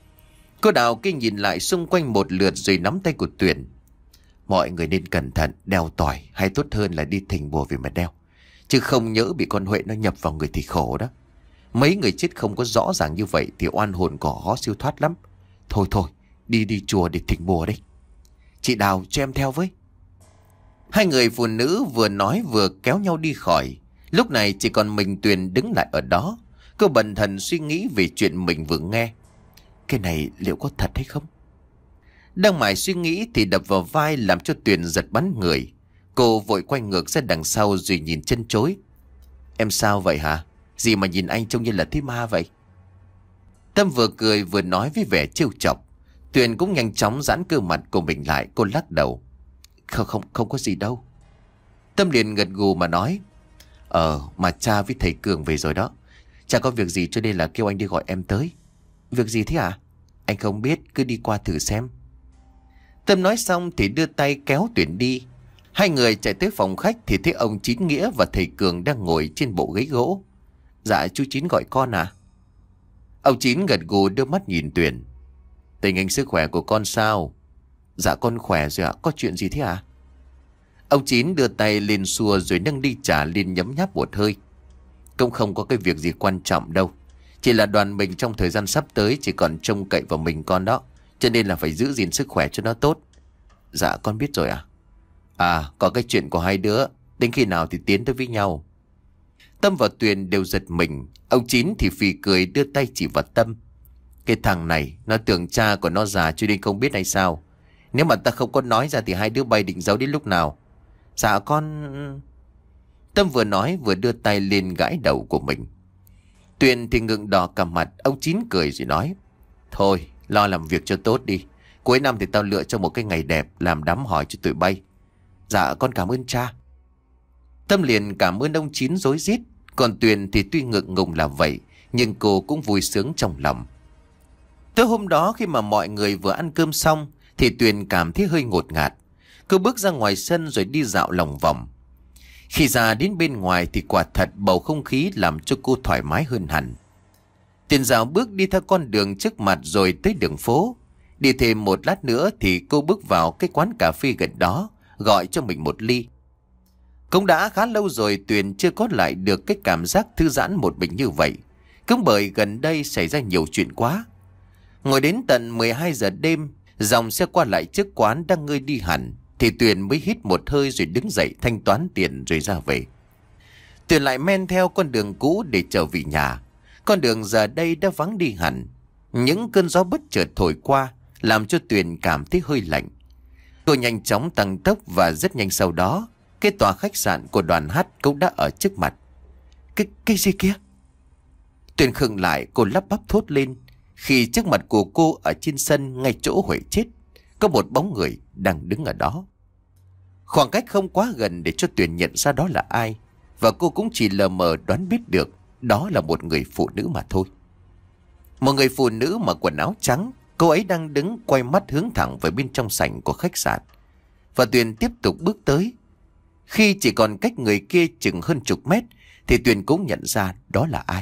Cô Đào kia nhìn lại xung quanh một lượt rồi nắm tay của Tuyền. Mọi người nên cẩn thận, đeo tỏi hay tốt hơn là đi thình bùa về mà đeo. Chứ không nhỡ bị con Huệ nó nhập vào người thì khổ đó. Mấy người chết không có rõ ràng như vậy thì oan hồn có khó siêu thoát lắm. Thôi thôi, đi đi chùa để thỉnh bùa đây. Chị Đào cho em theo với. Hai người phụ nữ vừa nói vừa kéo nhau đi khỏi. Lúc này chỉ còn mình Tuyền đứng lại ở đó. Cô bần thần suy nghĩ về chuyện mình vừa nghe. Cái này liệu có thật hay không? Đang mải suy nghĩ thì đập vào vai làm cho Tuyền giật bắn người. Cô vội quay ngược ra đằng sau rồi nhìn chân chối. Em sao vậy hả? Gì mà nhìn anh trông như là thấy ma vậy? Tâm vừa cười vừa nói với vẻ trêu chọc. Tuyền cũng nhanh chóng giãn cơ mặt của mình lại. Cô lắc đầu. Không không không có gì đâu. Tâm liền gật gù mà nói. Ờ mà cha với thầy Cường về rồi đó. Cha có việc gì cho nên là kêu anh đi gọi em tới. Việc gì thế à? Anh không biết, cứ đi qua thử xem. Tâm nói xong thì đưa tay kéo Tuyền đi. Hai người chạy tới phòng khách thì thấy ông Chín Nghĩa và thầy Cường đang ngồi trên bộ ghế gỗ. Dạ chú Chín gọi con à? Ông Chín gật gù đưa mắt nhìn Tuyền. Tình hình sức khỏe của con sao? Dạ con khỏe rồi ạ, có chuyện gì thế à? Ông Chín đưa tay lên xua rồi nâng đi trà lên nhấm nháp một hơi. Cũng không có cái việc gì quan trọng đâu. Chỉ là đoàn mình trong thời gian sắp tới chỉ còn trông cậy vào mình con đó. Cho nên là phải giữ gìn sức khỏe cho nó tốt. Dạ con biết rồi à? À có cái chuyện của hai đứa. Đến khi nào thì tiến tới với nhau. Tâm và Tuyền đều giật mình. Ông Chín thì phì cười đưa tay chỉ vào Tâm. Cái thằng này nó tưởng cha của nó già cho nên không biết hay sao. Nếu mà ta không có nói ra thì hai đứa bay định giấu đến lúc nào? Dạ con... Tâm vừa nói vừa đưa tay lên gãi đầu của mình. Tuyền thì ngượng đỏ cả mặt. Ông Chín cười rồi nói. Thôi lo làm việc cho tốt đi. Cuối năm thì tao lựa cho một cái ngày đẹp làm đám hỏi cho tụi bay. Dạ con cảm ơn cha. Tâm liền cảm ơn ông Chín rối rít. Còn Tuyền thì tuy ngượng ngùng là vậy, nhưng cô cũng vui sướng trong lòng. Tới hôm đó khi mà mọi người vừa ăn cơm xong thì Tuyền cảm thấy hơi ngột ngạt. Cô bước ra ngoài sân rồi đi dạo lòng vòng. Khi ra đến bên ngoài thì quả thật bầu không khí làm cho cô thoải mái hơn hẳn. Tuyền dạo bước đi theo con đường trước mặt rồi tới đường phố. Đi thêm một lát nữa thì cô bước vào cái quán cà phê gần đó, gọi cho mình một ly. Cũng đã khá lâu rồi Tuyền chưa có lại được cái cảm giác thư giãn một mình như vậy. Cũng bởi gần đây xảy ra nhiều chuyện quá. Ngồi đến tận mười hai giờ đêm, dòng xe qua lại trước quán đang ngơi đi hẳn, thì Tuyền mới hít một hơi rồi đứng dậy thanh toán tiền rồi ra về. Tuyền lại men theo con đường cũ để trở về nhà. Con đường giờ đây đã vắng đi hẳn. Những cơn gió bất chợt thổi qua làm cho Tuyền cảm thấy hơi lạnh. Cô nhanh chóng tăng tốc và rất nhanh sau đó cái tòa khách sạn của đoàn hát cũng đã ở trước mặt. Cái, cái gì kia? Tuyền khựng lại, cô lắp bắp thốt lên. Khi trước mặt của cô ở trên sân ngay chỗ Huệ chết, có một bóng người đang đứng ở đó. Khoảng cách không quá gần để cho Tuyền nhận ra đó là ai. Và cô cũng chỉ lờ mờ đoán biết được đó là một người phụ nữ mà thôi. Một người phụ nữ mặc quần áo trắng. Cô ấy đang đứng quay mắt hướng thẳng về bên trong sảnh của khách sạn. Và Tuyền tiếp tục bước tới. Khi chỉ còn cách người kia chừng hơn chục mét thì Tuyền cũng nhận ra đó là ai.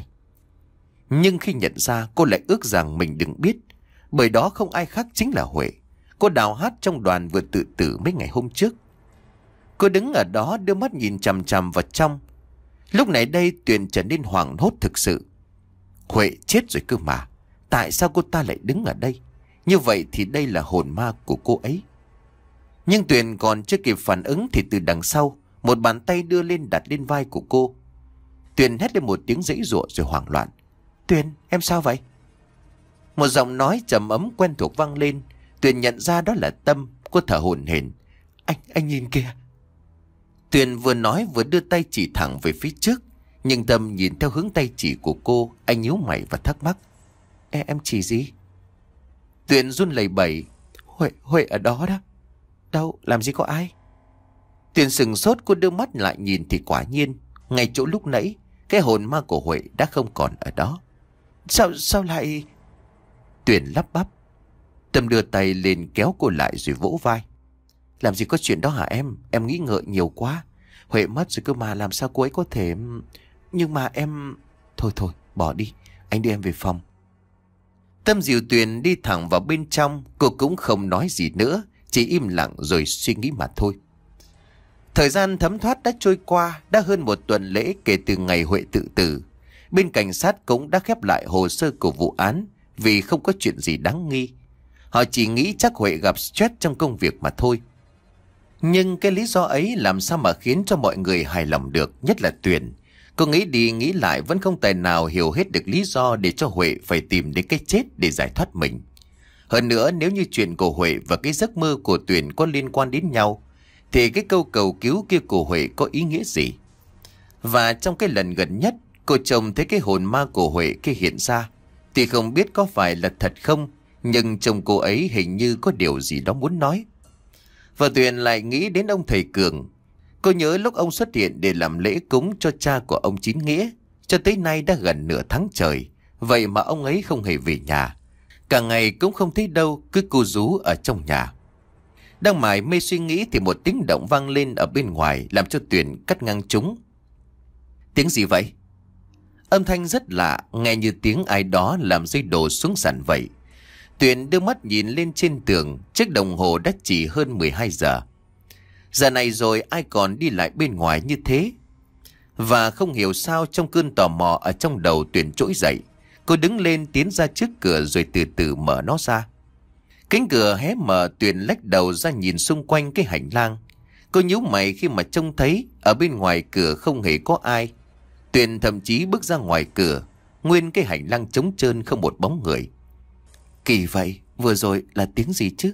Nhưng khi nhận ra cô lại ước rằng mình đừng biết. Bởi đó không ai khác chính là Huệ. Cô đào hát trong đoàn vừa tự tử mấy ngày hôm trước. Cô đứng ở đó đưa mắt nhìn chằm chằm vào trong. Lúc này đây Tuyền trở nên hoảng hốt thực sự. Huệ chết rồi cơ mà. Tại sao cô ta lại đứng ở đây? Như vậy thì đây là hồn ma của cô ấy. Nhưng Tuyền còn chưa kịp phản ứng thì từ đằng sau một bàn tay đưa lên đặt lên vai của cô. Tuyền hét lên một tiếng giãy giụa rồi hoảng loạn. Tuyền, em sao vậy? Một giọng nói trầm ấm quen thuộc vang lên. Tuyền nhận ra đó là Tâm. Cô thở hổn hển. Anh, anh nhìn kìa. Tuyền vừa nói vừa đưa tay chỉ thẳng về phía trước. Nhưng Tâm nhìn theo hướng tay chỉ của cô. Anh nhíu mày và thắc mắc. Em, em chỉ gì? Tuyền run lẩy bẩy. Huệ, Huệ ở đó đó. Đâu, làm gì có ai? Tuyền sừng sốt, cô đưa mắt lại nhìn thì quả nhiên ngay chỗ lúc nãy cái hồn ma của Huệ đã không còn ở đó. Sao, sao lại... Tuyền lắp bắp. Tâm đưa tay lên kéo cô lại rồi vỗ vai. Làm gì có chuyện đó hả em? Em nghĩ ngợi nhiều quá. Huệ mất rồi cơ mà, làm sao cô ấy có thể... Nhưng mà em... Thôi thôi, bỏ đi. Anh đưa em về phòng. Tâm dìu Tuyền đi thẳng vào bên trong. Cô cũng không nói gì nữa, chỉ im lặng rồi suy nghĩ mà thôi. Thời gian thấm thoát đã trôi qua. Đã hơn một tuần lễ kể từ ngày Huệ tự tử. Bên cảnh sát cũng đã khép lại hồ sơ của vụ án vì không có chuyện gì đáng nghi. Họ chỉ nghĩ chắc Huệ gặp stress trong công việc mà thôi. Nhưng cái lý do ấy làm sao mà khiến cho mọi người hài lòng được, nhất là Tuyền. Cô nghĩ đi nghĩ lại vẫn không tài nào hiểu hết được lý do để cho Huệ phải tìm đến cái chết để giải thoát mình. Hơn nữa, nếu như chuyện của Huệ và cái giấc mơ của Tuyền có liên quan đến nhau, thì cái câu cầu cứu kia của Huệ có ý nghĩa gì? Và trong cái lần gần nhất, cô trông thấy cái hồn ma của Huệ kia hiện ra, Tuy không biết có phải là thật không, nhưng chồng cô ấy hình như có điều gì đó muốn nói. Và Tuyền lại nghĩ đến ông thầy Cường. Cô nhớ lúc ông xuất hiện để làm lễ cúng cho cha của ông Chín Nghĩa, cho tới nay đã gần nửa tháng trời. Vậy mà ông ấy không hề về nhà. Cả ngày cũng không thấy đâu, cứ cu rú ở trong nhà. Đang mải mê suy nghĩ thì một tiếng động vang lên ở bên ngoài, làm cho Tuyền cắt ngang chúng. Tiếng gì vậy? Âm thanh rất lạ, nghe như tiếng ai đó làm rơi đồ xuống sàn vậy. Tuyền đưa mắt nhìn lên trên tường, chiếc đồng hồ đã chỉ hơn mười hai giờ. Giờ này rồi ai còn đi lại bên ngoài như thế? Và không hiểu sao trong cơn tò mò ở trong đầu Tuyền trỗi dậy. Cô đứng lên tiến ra trước cửa rồi từ từ mở nó ra. Cánh cửa hé mở, Tuyền lách đầu ra nhìn xung quanh cái hành lang. Cô nhíu mày khi mà trông thấy ở bên ngoài cửa không hề có ai. Tuyền thậm chí bước ra ngoài cửa, nguyên cái hành lang trống trơn không một bóng người. Kỳ vậy, vừa rồi là tiếng gì chứ?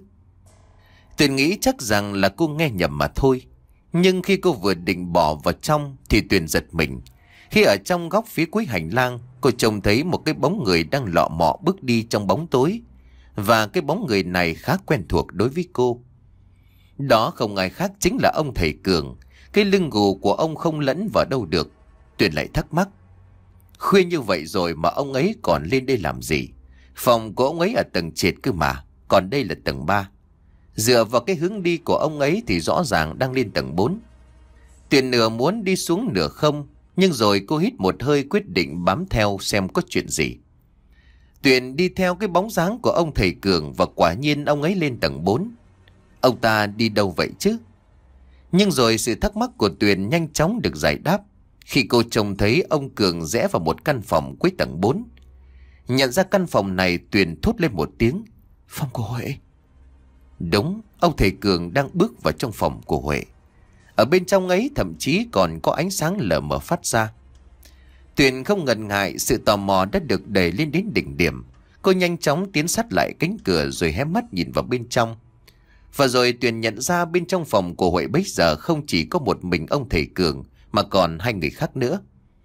Tuyền nghĩ chắc rằng là cô nghe nhầm mà thôi. Nhưng khi cô vừa định bỏ vào trong thì Tuyền giật mình. Khi ở trong góc phía cuối hành lang, cô trông thấy một cái bóng người đang lọ mọ bước đi trong bóng tối. Và cái bóng người này khá quen thuộc đối với cô. Đó không ai khác chính là ông thầy Cường. Cái lưng gù của ông không lẫn vào đâu được. Tuyền lại thắc mắc. Khuya như vậy rồi mà ông ấy còn lên đây làm gì? Phòng của ông ấy ở tầng trệt cơ mà, còn đây là tầng ba. Dựa vào cái hướng đi của ông ấy thì rõ ràng đang lên tầng bốn. Tuyền nửa muốn đi xuống nửa không, nhưng rồi cô hít một hơi quyết định bám theo xem có chuyện gì. Tuyền đi theo cái bóng dáng của ông thầy Cường và quả nhiên ông ấy lên tầng bốn. Ông ta đi đâu vậy chứ? Nhưng rồi sự thắc mắc của Tuyền nhanh chóng được giải đáp khi cô trông thấy ông Cường rẽ vào một căn phòng cuối tầng bốn. Nhận ra căn phòng này, Tuyền thốt lên một tiếng. Phòng của Huệ. Đúng, ông thầy Cường đang bước vào trong phòng của Huệ. Ở bên trong ấy thậm chí còn có ánh sáng lờ mờ phát ra. Tuyền không ngần ngại, sự tò mò đã được đẩy lên đến đỉnh điểm. Cô nhanh chóng tiến sát lại cánh cửa rồi hé mắt nhìn vào bên trong. Và rồi Tuyền nhận ra bên trong phòng của Huệ bấy giờ không chỉ có một mình ông thầy Cường mà còn hai người khác nữa.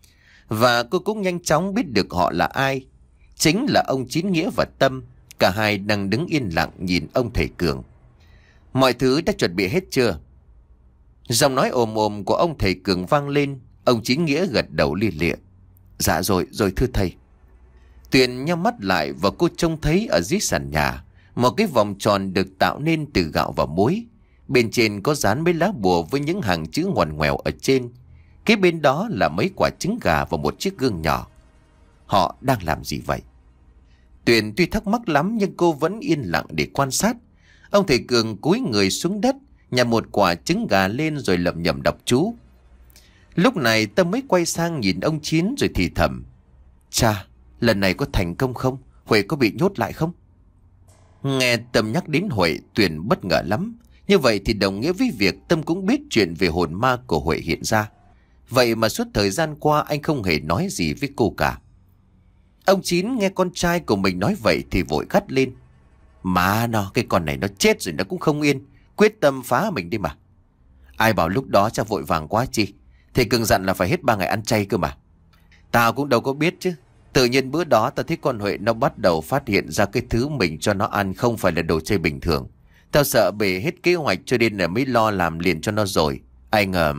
Và cô cũng nhanh chóng biết được họ là ai. Chính là ông Chín Nghĩa và Tâm. Cả hai đang đứng yên lặng nhìn ông thầy Cường. Mọi thứ đã chuẩn bị hết chưa? Giọng nói ồm ồm của ông thầy Cường vang lên. Ông Chín Nghĩa gật đầu lia lịa. Dạ rồi, rồi thưa thầy. Tuyền nhắm mắt lại và cô trông thấy ở dưới sàn nhà một cái vòng tròn được tạo nên từ gạo và muối. Bên trên có dán mấy lá bùa với những hàng chữ ngoằn ngoèo ở trên. Cái bên đó là mấy quả trứng gà và một chiếc gương nhỏ. Họ đang làm gì vậy? Tuyền tuy thắc mắc lắm nhưng cô vẫn yên lặng để quan sát. Ông thầy Cường cúi người xuống đất, nhặt một quả trứng gà lên rồi lẩm nhẩm đọc chú. Lúc này Tâm mới quay sang nhìn ông Chín rồi thì thầm. Cha, lần này có thành công không? Huệ có bị nhốt lại không? Nghe Tâm nhắc đến Huệ, Tuyền bất ngờ lắm. Như vậy thì đồng nghĩa với việc Tâm cũng biết chuyện về hồn ma của Huệ hiện ra. Vậy mà suốt thời gian qua anh không hề nói gì với cô cả. Ông Chín nghe con trai của mình nói vậy thì vội gắt lên. Mà nó, cái con này nó chết rồi nó cũng không yên. Quyết tâm phá mình đi mà. Ai bảo lúc đó cha vội vàng quá chi. Thầy Cường dặn là phải hết ba ngày ăn chay cơ mà. Tao cũng đâu có biết chứ. Tự nhiên bữa đó tao thấy con Huệ nó bắt đầu phát hiện ra cái thứ mình cho nó ăn không phải là đồ chơi bình thường. Tao sợ bể hết kế hoạch cho nên là mới lo làm liền cho nó rồi. Ai ngờ...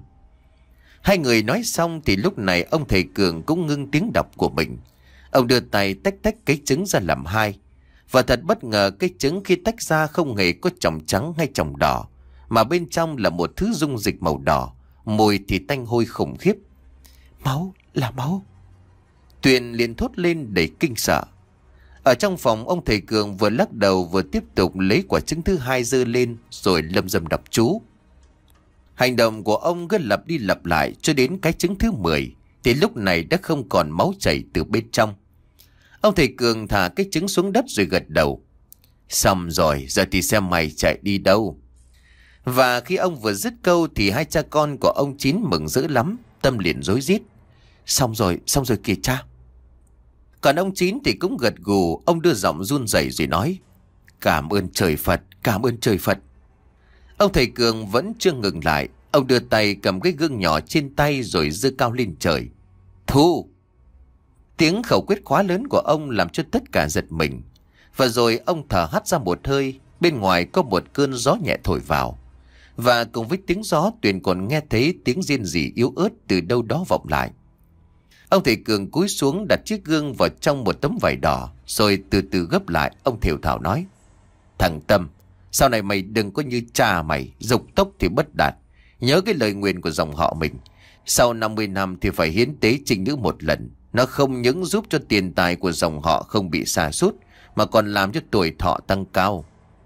Hai người nói xong thì lúc này ông thầy Cường cũng ngưng tiếng đọc của mình. Ông đưa tay tách tách cái trứng ra làm hai. Và thật bất ngờ cái trứng khi tách ra không hề có chồng trắng hay chồng đỏ. Mà bên trong là một thứ dung dịch màu đỏ. Mùi thì tanh hôi khủng khiếp. Máu, là máu. Tuyền liền thốt lên đầy kinh sợ. Ở trong phòng ông thầy Cường vừa lắc đầu vừa tiếp tục lấy quả trứng thứ hai giơ lên rồi lâm dâm đọc chú. Hành động của ông cứ lặp đi lặp lại cho đến cái trứng thứ mười thì lúc này đã không còn máu chảy từ bên trong. Ông thầy Cường thả cái trứng xuống đất rồi gật đầu. Xong rồi, giờ thì xem mày chạy đi đâu. Và khi ông vừa dứt câu thì hai cha con của ông Chín mừng dữ lắm. Tâm liền rối rít. Xong rồi, xong rồi kìa cha. Còn ông Chín thì cũng gật gù. Ông đưa giọng run rẩy rồi nói. Cảm ơn trời Phật, cảm ơn trời Phật. Ông thầy Cường vẫn chưa ngừng lại. Ông đưa tay cầm cái gương nhỏ trên tay rồi giơ cao lên trời. Thu! Tiếng khẩu quyết khóa lớn của ông làm cho tất cả giật mình. Và rồi ông thở hắt ra một hơi. Bên ngoài có một cơn gió nhẹ thổi vào. Và cùng với tiếng gió, Tuyền còn nghe thấy tiếng rên rỉ yếu ớt từ đâu đó vọng lại. Ông thầy Cường cúi xuống đặt chiếc gương vào trong một tấm vải đỏ, rồi từ từ gấp lại. Ông thều thào nói: Thằng Tâm, sau này mày đừng có như cha mày, dục tốc thì bất đạt. Nhớ cái lời nguyền của dòng họ mình. Sau năm mươi năm thì phải hiến tế trinh nữ một lần. Nó không những giúp cho tiền tài của dòng họ không bị sa sút, mà còn làm cho tuổi thọ tăng cao.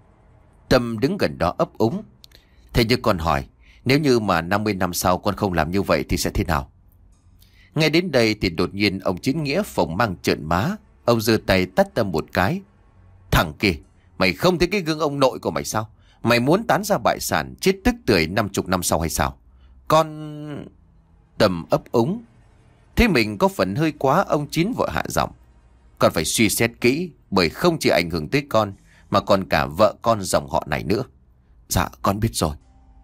Tâm đứng gần đó ấp úng: Thế như con hỏi, nếu như mà năm mươi năm sau con không làm như vậy thì sẽ thế nào? Nghe đến đây thì đột nhiên ông Chín Nghĩa phồng mang trợn má. Ông giơ tay tát Tâm một cái: Thằng kia, mày không thấy cái gương ông nội của mày sao? Mày muốn tán ra bại sản, chết tức tưởi năm chục năm sau hay sao? Con... Tâm ấp úng. Thế mình có phần hơi quá, ông Chín vội hạ giọng: Con phải suy xét kỹ, bởi không chỉ ảnh hưởng tới con, mà còn cả vợ con dòng họ này nữa. Dạ, con biết rồi.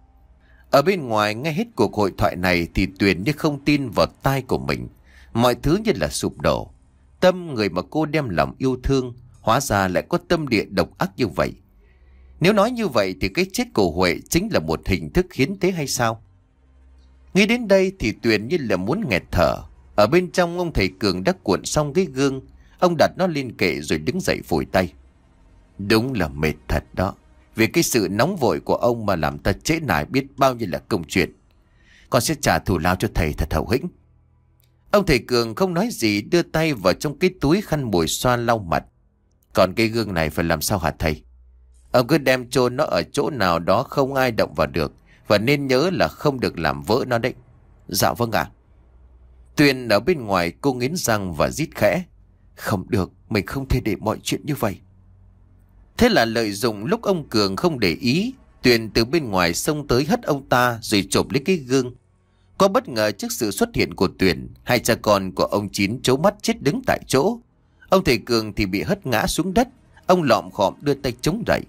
Ở bên ngoài nghe hết cuộc hội thoại này thì Tuyền như không tin vào tai của mình. Mọi thứ như là sụp đổ. Tâm, người mà cô đem lòng yêu thương, hóa ra lại có tâm địa độc ác như vậy. Nếu nói như vậy thì cái chết của Huệ chính là một hình thức hiến tế hay sao? Nghĩ đến đây thì Tuyền như là muốn nghẹt thở. Ở bên trong, ông thầy Cường đã cuộn xong cái gương. Ông đặt nó lên kệ rồi đứng dậy phủi tay: Đúng là mệt thật đó. Vì cái sự nóng vội của ông mà làm ta trễ nải biết bao nhiêu là công chuyện. Con sẽ trả thù lao cho thầy thật hậu hĩnh. Ông thầy Cường không nói gì, đưa tay vào trong cái túi khăn mùi xoa lau mặt. Còn cái gương này phải làm sao hả thầy? Ông cứ đem chôn nó ở chỗ nào đó không ai động vào được. Và nên nhớ là không được làm vỡ nó đấy. Dạ vâng ạ. Tuyền ở bên ngoài, cô nghiến răng và rít khẽ: Không được, mình không thể để mọi chuyện như vậy. Thế là lợi dụng lúc ông Cường không để ý, Tuyền từ bên ngoài xông tới hất ông ta rồi chộp lấy cái gương. Có bất ngờ trước sự xuất hiện của Tuyền, hai cha con của ông Chín trố mắt chết đứng tại chỗ. Ông thầy Cường thì bị hất ngã xuống đất. Ông lọm khọm đưa tay chống đẩy: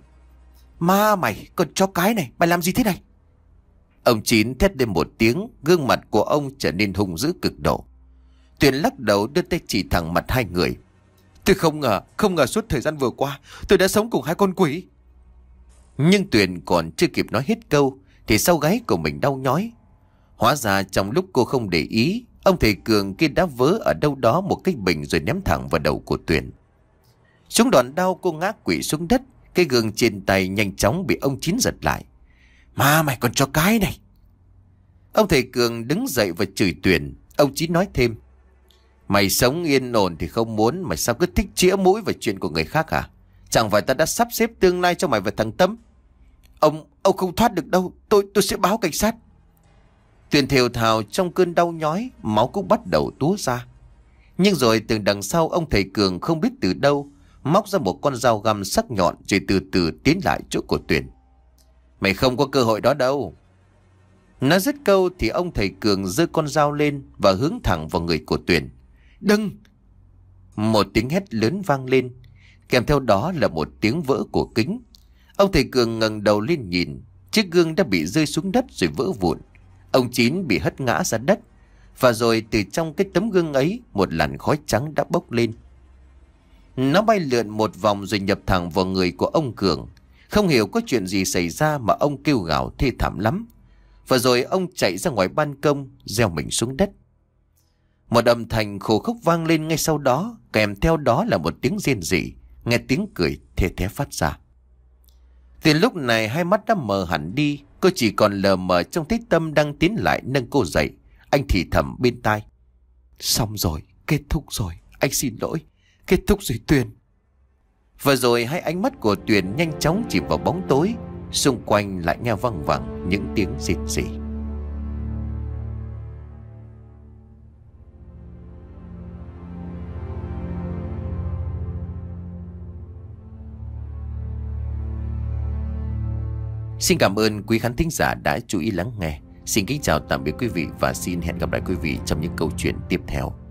Ma mày, con chó cái này, mày làm gì thế này? Ông Chín thét lên một tiếng, gương mặt của ông trở nên hung dữ cực độ. Tuyền lắc đầu đưa tay chỉ thẳng mặt hai người: Tôi không ngờ, không ngờ suốt thời gian vừa qua tôi đã sống cùng hai con quỷ. Nhưng Tuyền còn chưa kịp nói hết câu thì sau gáy của mình đau nhói. Hóa ra trong lúc cô không để ý, ông thầy Cường kia đã vớ ở đâu đó một cái bình rồi ném thẳng vào đầu của Tuyền. Chúng đòn đau, cô ngã quỵ xuống đất. Cái gương trên tay nhanh chóng bị ông Chín giật lại: Ma mày, còn cho cái này! Ông thầy Cường đứng dậy và chửi Tuyền. Ông Chín nói thêm: Mày sống yên ổn thì không muốn, mà sao cứ thích chĩa mũi vào chuyện của người khác hả? Chẳng phải ta đã sắp xếp tương lai cho mày và thằng Tâm? Ông, ông không thoát được đâu, tôi tôi sẽ báo cảnh sát. Tuyền thều thào trong cơn đau nhói, máu cũng bắt đầu túa ra. Nhưng rồi từ đằng sau, ông thầy Cường không biết từ đâu móc ra một con dao găm sắc nhọn rồi từ từ tiến lại chỗ của Tuyền. Mày không có cơ hội đó đâu. Nói dứt câu thì ông thầy Cường giơ con dao lên và hướng thẳng vào người của Tuyền. Đừng! Một tiếng hét lớn vang lên, kèm theo đó là một tiếng vỡ của kính. Ông thầy Cường ngẩng đầu lên nhìn, chiếc gương đã bị rơi xuống đất rồi vỡ vụn. Ông Chín bị hất ngã ra đất, và rồi từ trong cái tấm gương ấy một làn khói trắng đã bốc lên. Nó bay lượn một vòng rồi nhập thẳng vào người của ông Cường. Không hiểu có chuyện gì xảy ra mà ông kêu gào thê thảm lắm. Và rồi ông chạy ra ngoài ban công, gieo mình xuống đất. Một âm thanh khổ khóc vang lên ngay sau đó, kèm theo đó là một tiếng rên rỉ, nghe tiếng cười thê thé phát ra. Tuyền lúc này hai mắt đã mờ hẳn đi, cô chỉ còn lờ mờ trông thấy Tâm đang tiến lại nâng cô dậy. Anh thì thầm bên tai: Xong rồi, kết thúc rồi, anh xin lỗi, kết thúc rồi Tuyền. Và rồi hai ánh mắt của Tuyền nhanh chóng chìm vào bóng tối, xung quanh lại nghe văng vẳng những tiếng rên rỉ. Xin cảm ơn quý khán thính giả đã chú ý lắng nghe. Xin kính chào tạm biệt quý vị và xin hẹn gặp lại quý vị trong những câu chuyện tiếp theo.